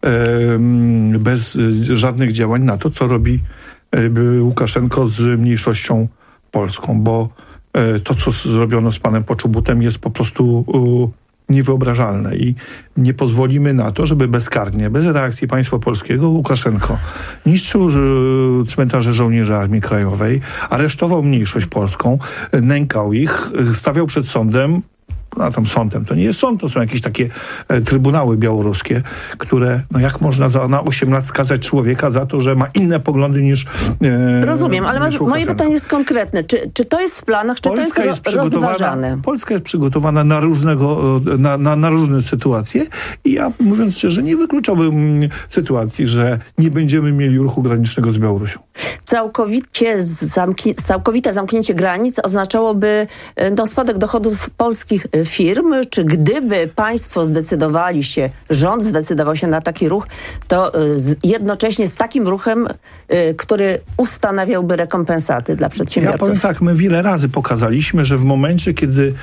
bez żadnych działań na to, co robi Łukaszenko z mniejszością polską, bo to, co zrobiono z panem Poczobutem, jest po prostu niewyobrażalne i nie pozwolimy na to, żeby bezkarnie, bez reakcji państwa polskiego Łukaszenko niszczył cmentarze żołnierzy Armii Krajowej, aresztował mniejszość polską, nękał ich, stawiał przed sądem. A tam sądem to nie jest sąd, to są jakieś takie trybunały białoruskie, które, jak można na 8 lat skazać człowieka za to, że ma inne poglądy niż Rozumiem, ale moje pytanie jest konkretne. Czy to jest w planach, czy Polska to jest rozważane? Polska jest przygotowana na różne sytuacje i ja, mówiąc szczerze, nie wykluczałbym sytuacji, że nie będziemy mieli ruchu granicznego z Białorusią. Całkowite zamknięcie granic oznaczałoby spadek dochodów polskich firm. Czy gdyby państwo rząd zdecydował się na taki ruch, to jednocześnie z takim ruchem, który ustanawiałby rekompensaty dla przedsiębiorców? Ja powiem tak, my wiele razy pokazaliśmy, że w momencie, kiedy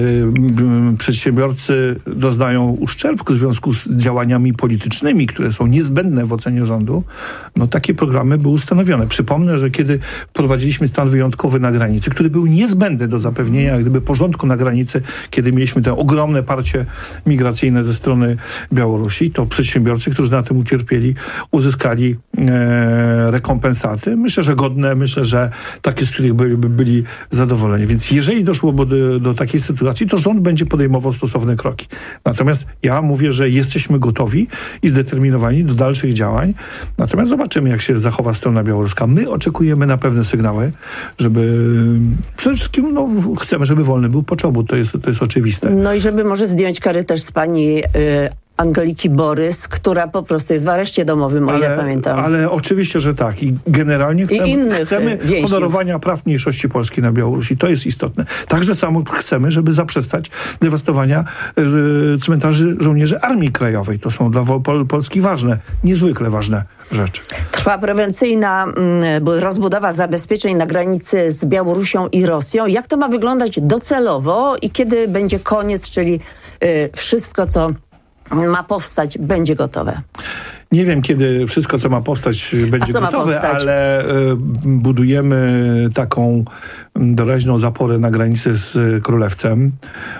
przedsiębiorcy doznają uszczerbku w związku z działaniami politycznymi, które są niezbędne w ocenie rządu, takie programy były ustanowione. Przypomnę, że kiedy prowadziliśmy stan wyjątkowy na granicy, który był niezbędny do zapewnienia jak gdyby porządku na granicy, kiedy mieliśmy te ogromne parcie migracyjne ze strony Białorusi, to przedsiębiorcy, którzy na tym ucierpieli, uzyskali rekompensaty. Myślę, że godne, myślę, że takie, z których byli zadowoleni. Więc jeżeli doszłoby do takiej sytuacji, to rząd będzie podejmował stosowne kroki. Natomiast ja mówię, że jesteśmy gotowi i zdeterminowani do dalszych działań. Natomiast zobaczymy, jak się zachowa strona białoruska. My oczekujemy na pewne sygnały, żeby przede wszystkim chcemy, żeby wolny był Poczobut. To jest oczywiste. No i żeby może zdjąć kary też z pani Angeliki Borys, która po prostu jest w areszcie domowym, o ile pamiętam. Ale oczywiście, że tak. I generalnie chcemy honorowania praw mniejszości polskiej na Białorusi. To jest istotne. Także samo chcemy, żeby zaprzestać dewastowania cmentarzy żołnierzy Armii Krajowej. To są dla Polski ważne, niezwykle ważne rzeczy. Trwa prewencyjna rozbudowa zabezpieczeń na granicy z Białorusią i Rosją. Jak to ma wyglądać docelowo i kiedy będzie koniec, czyli wszystko, co ma powstać, będzie gotowe? Nie wiem, kiedy wszystko, co ma powstać, będzie gotowe, ale budujemy taką doraźną zaporę na granicy z Królewcem.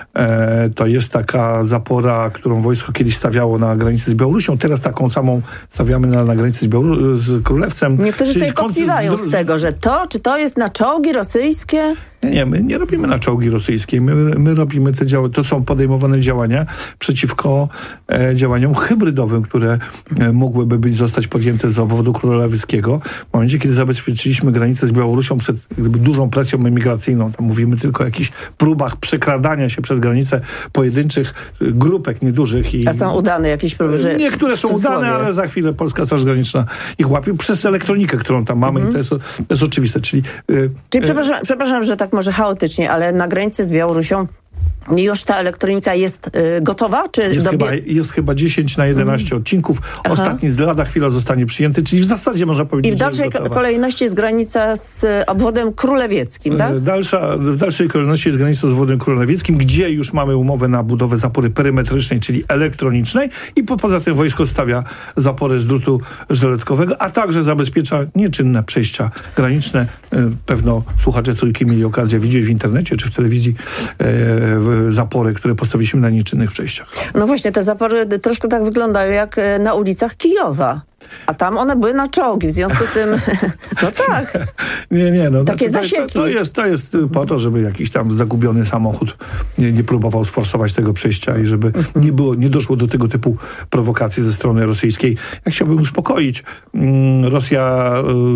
To jest taka zapora, którą wojsko kiedyś stawiało na granicy z Białorusią. Teraz taką samą stawiamy na granicy z Królewcem. Niektórzy sobie pokpiwają z tego, że czy to jest na czołgi rosyjskie? Nie, my nie robimy na czołgi rosyjskie. My robimy to są podejmowane działania przeciwko działaniom hybrydowym, które mogłyby zostać podjęte z obwodu królewskiego. W momencie, kiedy zabezpieczyliśmy granicę z Białorusią przed dużą presją migracyjną, tam mówimy tylko o jakichś próbach przekradania się przez granicę pojedynczych grupek niedużych. A są udane jakieś próby? Niektóre są udane, ale za chwilę Polska Straż Graniczna ich łapie przez elektronikę, którą tam mamy i to jest oczywiste. Czyli przepraszam, że tak może chaotycznie, ale na granicy z Białorusią Już ta elektronika jest gotowa? Czy jest chyba 10 na 11 odcinków. Ostatni lada chwila zostanie przyjęty, czyli w zasadzie można powiedzieć, i w dalszej kolejności jest granica z obwodem królewieckim, tak? W dalszej kolejności jest granica z obwodem królewieckim, gdzie już mamy umowę na budowę zapory perymetrycznej, czyli elektronicznej i poza tym wojsko stawia zapory z drutu żyletkowego, a także zabezpiecza nieczynne przejścia graniczne. Pewno słuchacze Trójki mieli okazję widzieć w internecie czy w telewizji zapory, które postawiliśmy na nieczynnych przejściach. No właśnie, te zapory troszkę tak wyglądają jak na ulicach Kijowa. A tam one były na czołgi, w związku z tym, no tak. Nie, no. Takie zasieki. To jest po to, żeby jakiś tam zagubiony samochód nie próbował sforsować tego przejścia i żeby nie doszło do tego typu prowokacji ze strony rosyjskiej. Ja chciałbym uspokoić. Rosja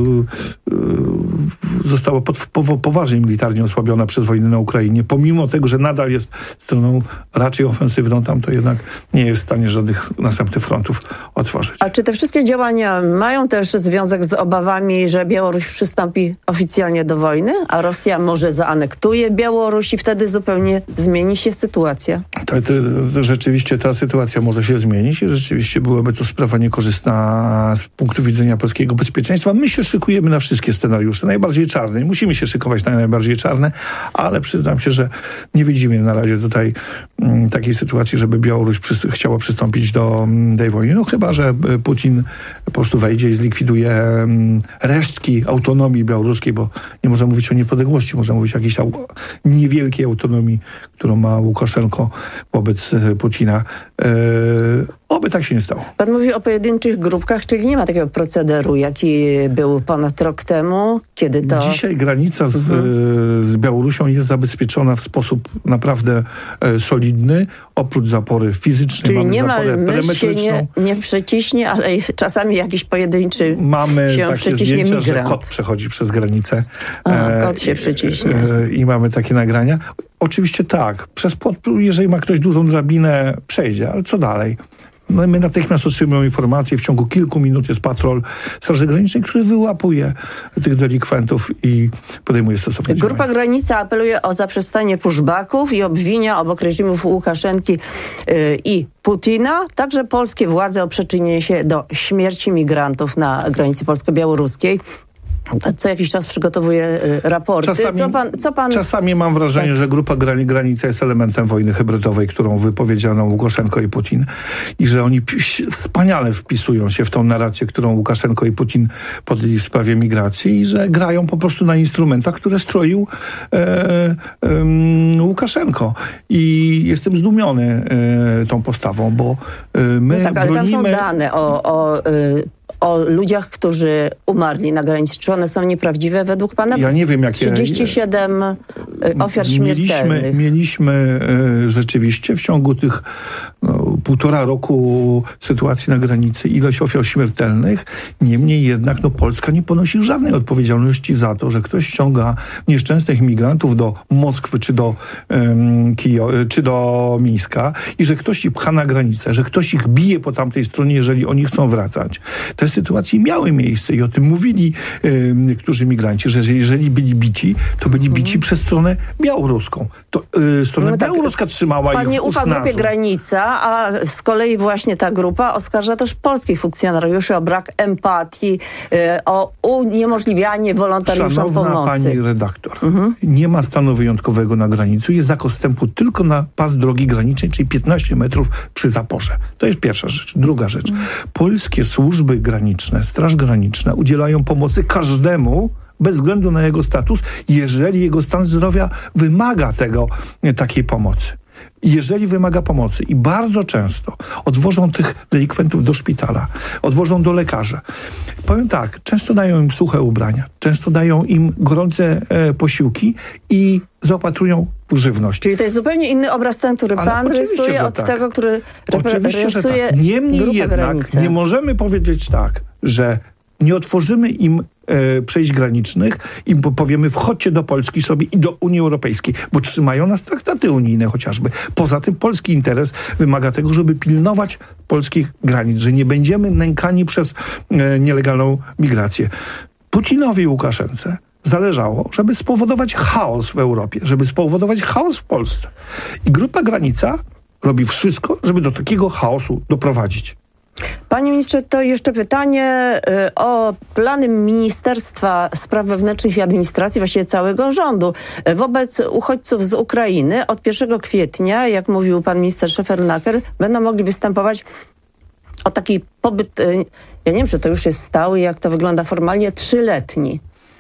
została poważnie militarnie osłabiona przez wojnę na Ukrainie. Pomimo tego, że nadal jest stroną raczej ofensywną, tam to jednak nie jest w stanie żadnych następnych frontów otworzyć. A czy te wszystkie działania mają też związek z obawami, że Białoruś przystąpi oficjalnie do wojny, a Rosja może zaanektuje Białoruś i wtedy zupełnie zmieni się sytuacja? Rzeczywiście ta sytuacja może się zmienić i rzeczywiście byłaby to sprawa niekorzystna z punktu widzenia polskiego bezpieczeństwa. My się szykujemy na wszystkie scenariusze, najbardziej czarne. I musimy się szykować na najbardziej czarne, ale przyznam się, że nie widzimy na razie tutaj takiej sytuacji, żeby Białoruś chciała przystąpić do tej wojny. No chyba, że Putin po prostu wejdzie i zlikwiduje resztki autonomii białoruskiej, bo nie można mówić o niepodległości, można mówić o jakiejś niewielkiej autonomii, którą ma Łukaszenko wobec Putina. Oby tak się nie stało. Pan mówi o pojedynczych grupkach, czyli nie ma takiego procederu, jaki był ponad rok temu, kiedy to... Dzisiaj granica z Białorusią jest zabezpieczona w sposób naprawdę solidny. Oprócz zapory fizycznej czyli mamy zaporę perymetryczną. Się nie przeciśnie, ale czasami jakiś pojedynczy mamy się takie przeciśnie zdjęcia, migrant. że kot przechodzi przez granicę. Kot się przeciśnie. I mamy takie nagrania. Oczywiście tak. Przez płot, jeżeli ma ktoś dużą drabinę, przejdzie, ale co dalej? No, my natychmiast otrzymujemy informację, w ciągu kilku minut jest patrol Straży Granicznej, który wyłapuje tych delikwentów i podejmuje stosowne Grupa działania. Granica apeluje o zaprzestanie pushbacków i obwinia obok reżimów Łukaszenki i Putina, także polskie władze o przyczynienie się do śmierci migrantów na granicy polsko-białoruskiej. Co jakiś czas przygotowuje raporty. Czasami mam wrażenie, że Grupa Granica jest elementem wojny hybrydowej, którą wypowiedziano Łukaszenko i Putin i że oni wspaniale wpisują się w tą narrację, którą Łukaszenko i Putin podjęli w sprawie migracji i że grają po prostu na instrumentach, które stroił Łukaszenko. I jestem zdumiony tą postawą, bo my no tak, ale bronimy... tam są dane o ludziach, którzy umarli na granicy. Czy one są nieprawdziwe według pana? Ja nie wiem, jakie... 37 ofiar śmiertelnych. Mieliśmy rzeczywiście w ciągu tych półtora roku sytuacji na granicy ilość ofiar śmiertelnych. Niemniej jednak Polska nie ponosi żadnej odpowiedzialności za to, że ktoś ściąga nieszczęsnych migrantów do Moskwy czy do czy do Mińska i że ktoś ich pcha na granicę, że ktoś ich bije po tamtej stronie, jeżeli oni chcą wracać. Te sytuacje miały miejsce i o tym mówili niektórzy migranci, że jeżeli byli bici, to byli bici przez stronę białoruską. To strona białoruska trzymała ich w usnażu. Pan nie ufa Grupie Granica, a z kolei właśnie ta grupa oskarża też polskich funkcjonariuszy o brak empatii, o uniemożliwianie wolontariuszom pomocy. Szanowna pani redaktor, nie ma stanu wyjątkowego na granicy, jest zakaz wstępu tylko na pas drogi granicznej, czyli 15 metrów przy zaporze. To jest pierwsza rzecz. Druga rzecz. Polskie służby graniczne, Straż Graniczna udzielają pomocy każdemu, bez względu na jego status, jeżeli jego stan zdrowia wymaga takiej pomocy. Jeżeli wymaga pomocy i bardzo często odwożą tych delikwentów do szpitala, odwożą do lekarza. Powiem tak, często dają im suche ubrania, często dają im gorące posiłki i zaopatrują w żywność. Czyli to jest zupełnie inny obraz ten, który pan rysuje od tego, który rysuje tak. Niemniej jednak Granicę. nie możemy powiedzieć tak, że nie otworzymy im przejść granicznych i powiemy wchodźcie do Polski sobie i do Unii Europejskiej, bo trzymają nas traktaty unijne chociażby. Poza tym polski interes wymaga tego, żeby pilnować polskich granic, że nie będziemy nękani przez nielegalną migrację. Putinowi i Łukaszence zależało, żeby spowodować chaos w Europie, żeby spowodować chaos w Polsce. I Grupa Granica robi wszystko, żeby do takiego chaosu doprowadzić. Panie ministrze, to jeszcze pytanie o plany Ministerstwa Spraw Wewnętrznych i Administracji, właściwie całego rządu, wobec uchodźców z Ukrainy. Od 1 kwietnia, jak mówił pan minister Szefernaker, będą mogli występować o taki pobyt, ja nie wiem, czy to już jest stały, jak to wygląda formalnie, 3-letni.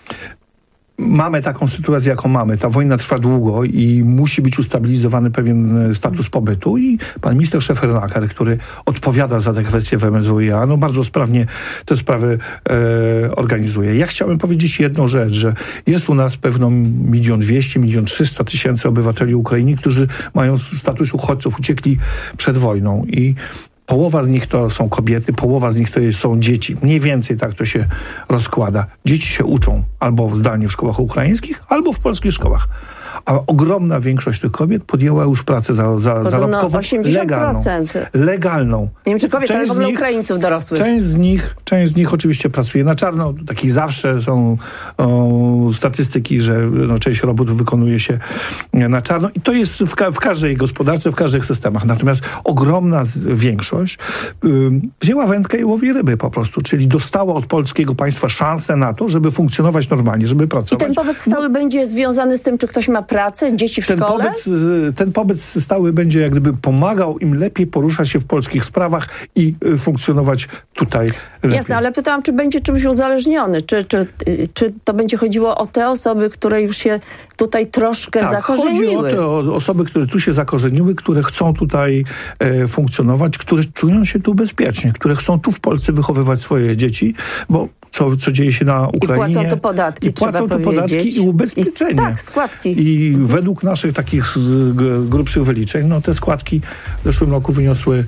Mamy taką sytuację, jaką mamy. Ta wojna trwa długo i musi być ustabilizowany pewien status pobytu i pan minister Szefernaker, który odpowiada za tę kwestię w MSWiA, bardzo sprawnie te sprawy organizuje. Ja chciałem powiedzieć jedną rzecz, że jest u nas pewno 1 200 000, 1 300 000 obywateli Ukrainy, którzy mają status uchodźców, uciekli przed wojną i połowa z nich to są kobiety, połowa z nich to są dzieci. Mniej więcej tak to się rozkłada. Dzieci się uczą albo zdalnie w szkołach ukraińskich, albo w polskich szkołach. A ogromna większość tych kobiet podjęła już pracę zarobkową, 80%. legalną. Nie wiem, czy kobiet, ale w ogóle Ukraińców dorosłych. Część z nich oczywiście pracuje na czarno. Takich zawsze są statystyki, że część robót wykonuje się na czarno. I to jest w każdej gospodarce, w każdych systemach. Natomiast ogromna większość wzięła wędkę i łowi ryby po prostu. Czyli dostała od polskiego państwa szansę na to, żeby funkcjonować normalnie, żeby pracować. I ten pobyt stały będzie związany z tym, czy ktoś ma pracę, dzieci w szkole? Ten pobyt stały będzie jak gdyby pomagał im lepiej poruszać się w polskich sprawach i funkcjonować tutaj lepiej. Jasne, ale pytałam, czy będzie czymś uzależniony? Czy to będzie chodziło o te osoby, które już się tutaj troszkę zakorzeniły? Chodzi o te osoby, które tu się zakorzeniły, które chcą tutaj funkcjonować, które czują się tu bezpiecznie, które chcą tu w Polsce wychowywać swoje dzieci, bo co dzieje się na Ukrainie. I płacą tu podatki, i ubezpieczenia. Tak, składki. I według naszych takich grubszych wyliczeń, te składki w zeszłym roku wyniosły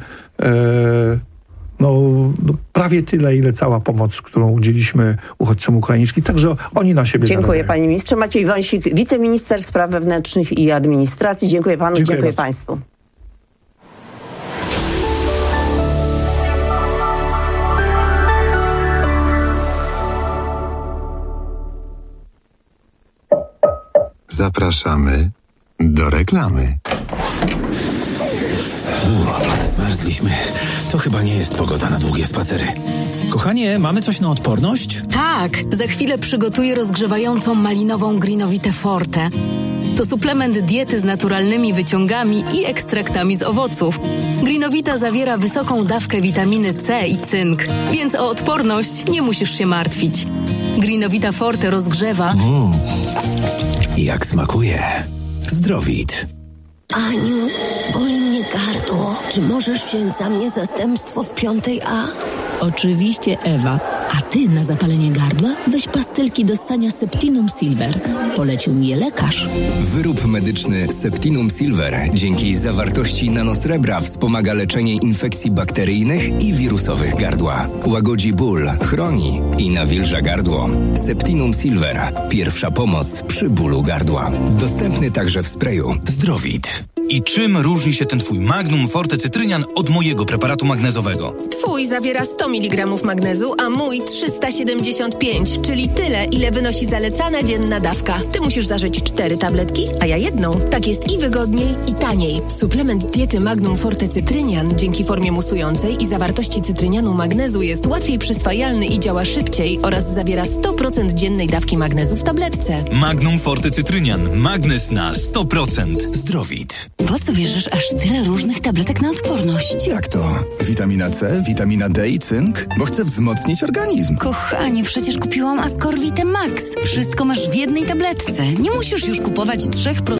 prawie tyle, ile cała pomoc, którą udzieliliśmy uchodźcom ukraińskim. Także oni na siebie Dziękuję zarabiają. panie ministrze. Maciej Wąsik, wiceminister spraw wewnętrznych i administracji. Dziękuję panu, dziękuję państwu. Zapraszamy do reklamy. Zmarzliśmy. To chyba nie jest pogoda na długie spacery. Kochanie, mamy coś na odporność? Tak, za chwilę przygotuję rozgrzewającą malinową Greenowitę Forte. To suplement diety z naturalnymi wyciągami i ekstraktami z owoców. Greenowita zawiera wysoką dawkę witaminy C i cynk, więc o odporność nie musisz się martwić. Greenowita Forte rozgrzewa... Jak smakuje. Zdrowit. Aniu, boli mnie gardło. Czy możesz wziąć za mnie zastępstwo w 5A? Oczywiście, Ewa. A ty na zapalenie gardła weź pastylki do ssania Septinum Silver. Polecił mi je lekarz. Wyrób medyczny Septinum Silver dzięki zawartości nanosrebra wspomaga leczenie infekcji bakteryjnych i wirusowych gardła. Łagodzi ból, chroni i nawilża gardło. Septinum Silver. Pierwsza pomoc przy bólu gardła. Dostępny także w sprayu. Zdrowit. I czym różni się ten twój Magnum Forte Cytrynian od mojego preparatu magnezowego? Twój zawiera 100 mg magnezu, a mój 375, czyli tyle, ile wynosi zalecana dzienna dawka. Ty musisz zażyć 4 tabletki, a ja jedną. Tak jest i wygodniej, i taniej. Suplement diety Magnum Forte Cytrynian dzięki formie musującej i zawartości cytrynianu magnezu jest łatwiej przyswajalny i działa szybciej oraz zawiera 100% dziennej dawki magnezu w tabletce. Magnum Forte Cytrynian. Magnes na 100%. Zdrowit. Po co bierzesz aż tyle różnych tabletek na odporność? Jak to? Witamina C, witamina D i cynk? Bo chcę wzmocnić organizm. Kochanie, przecież kupiłam Ascorbitę Max. Wszystko masz w jednej tabletce. Nie musisz już kupować 3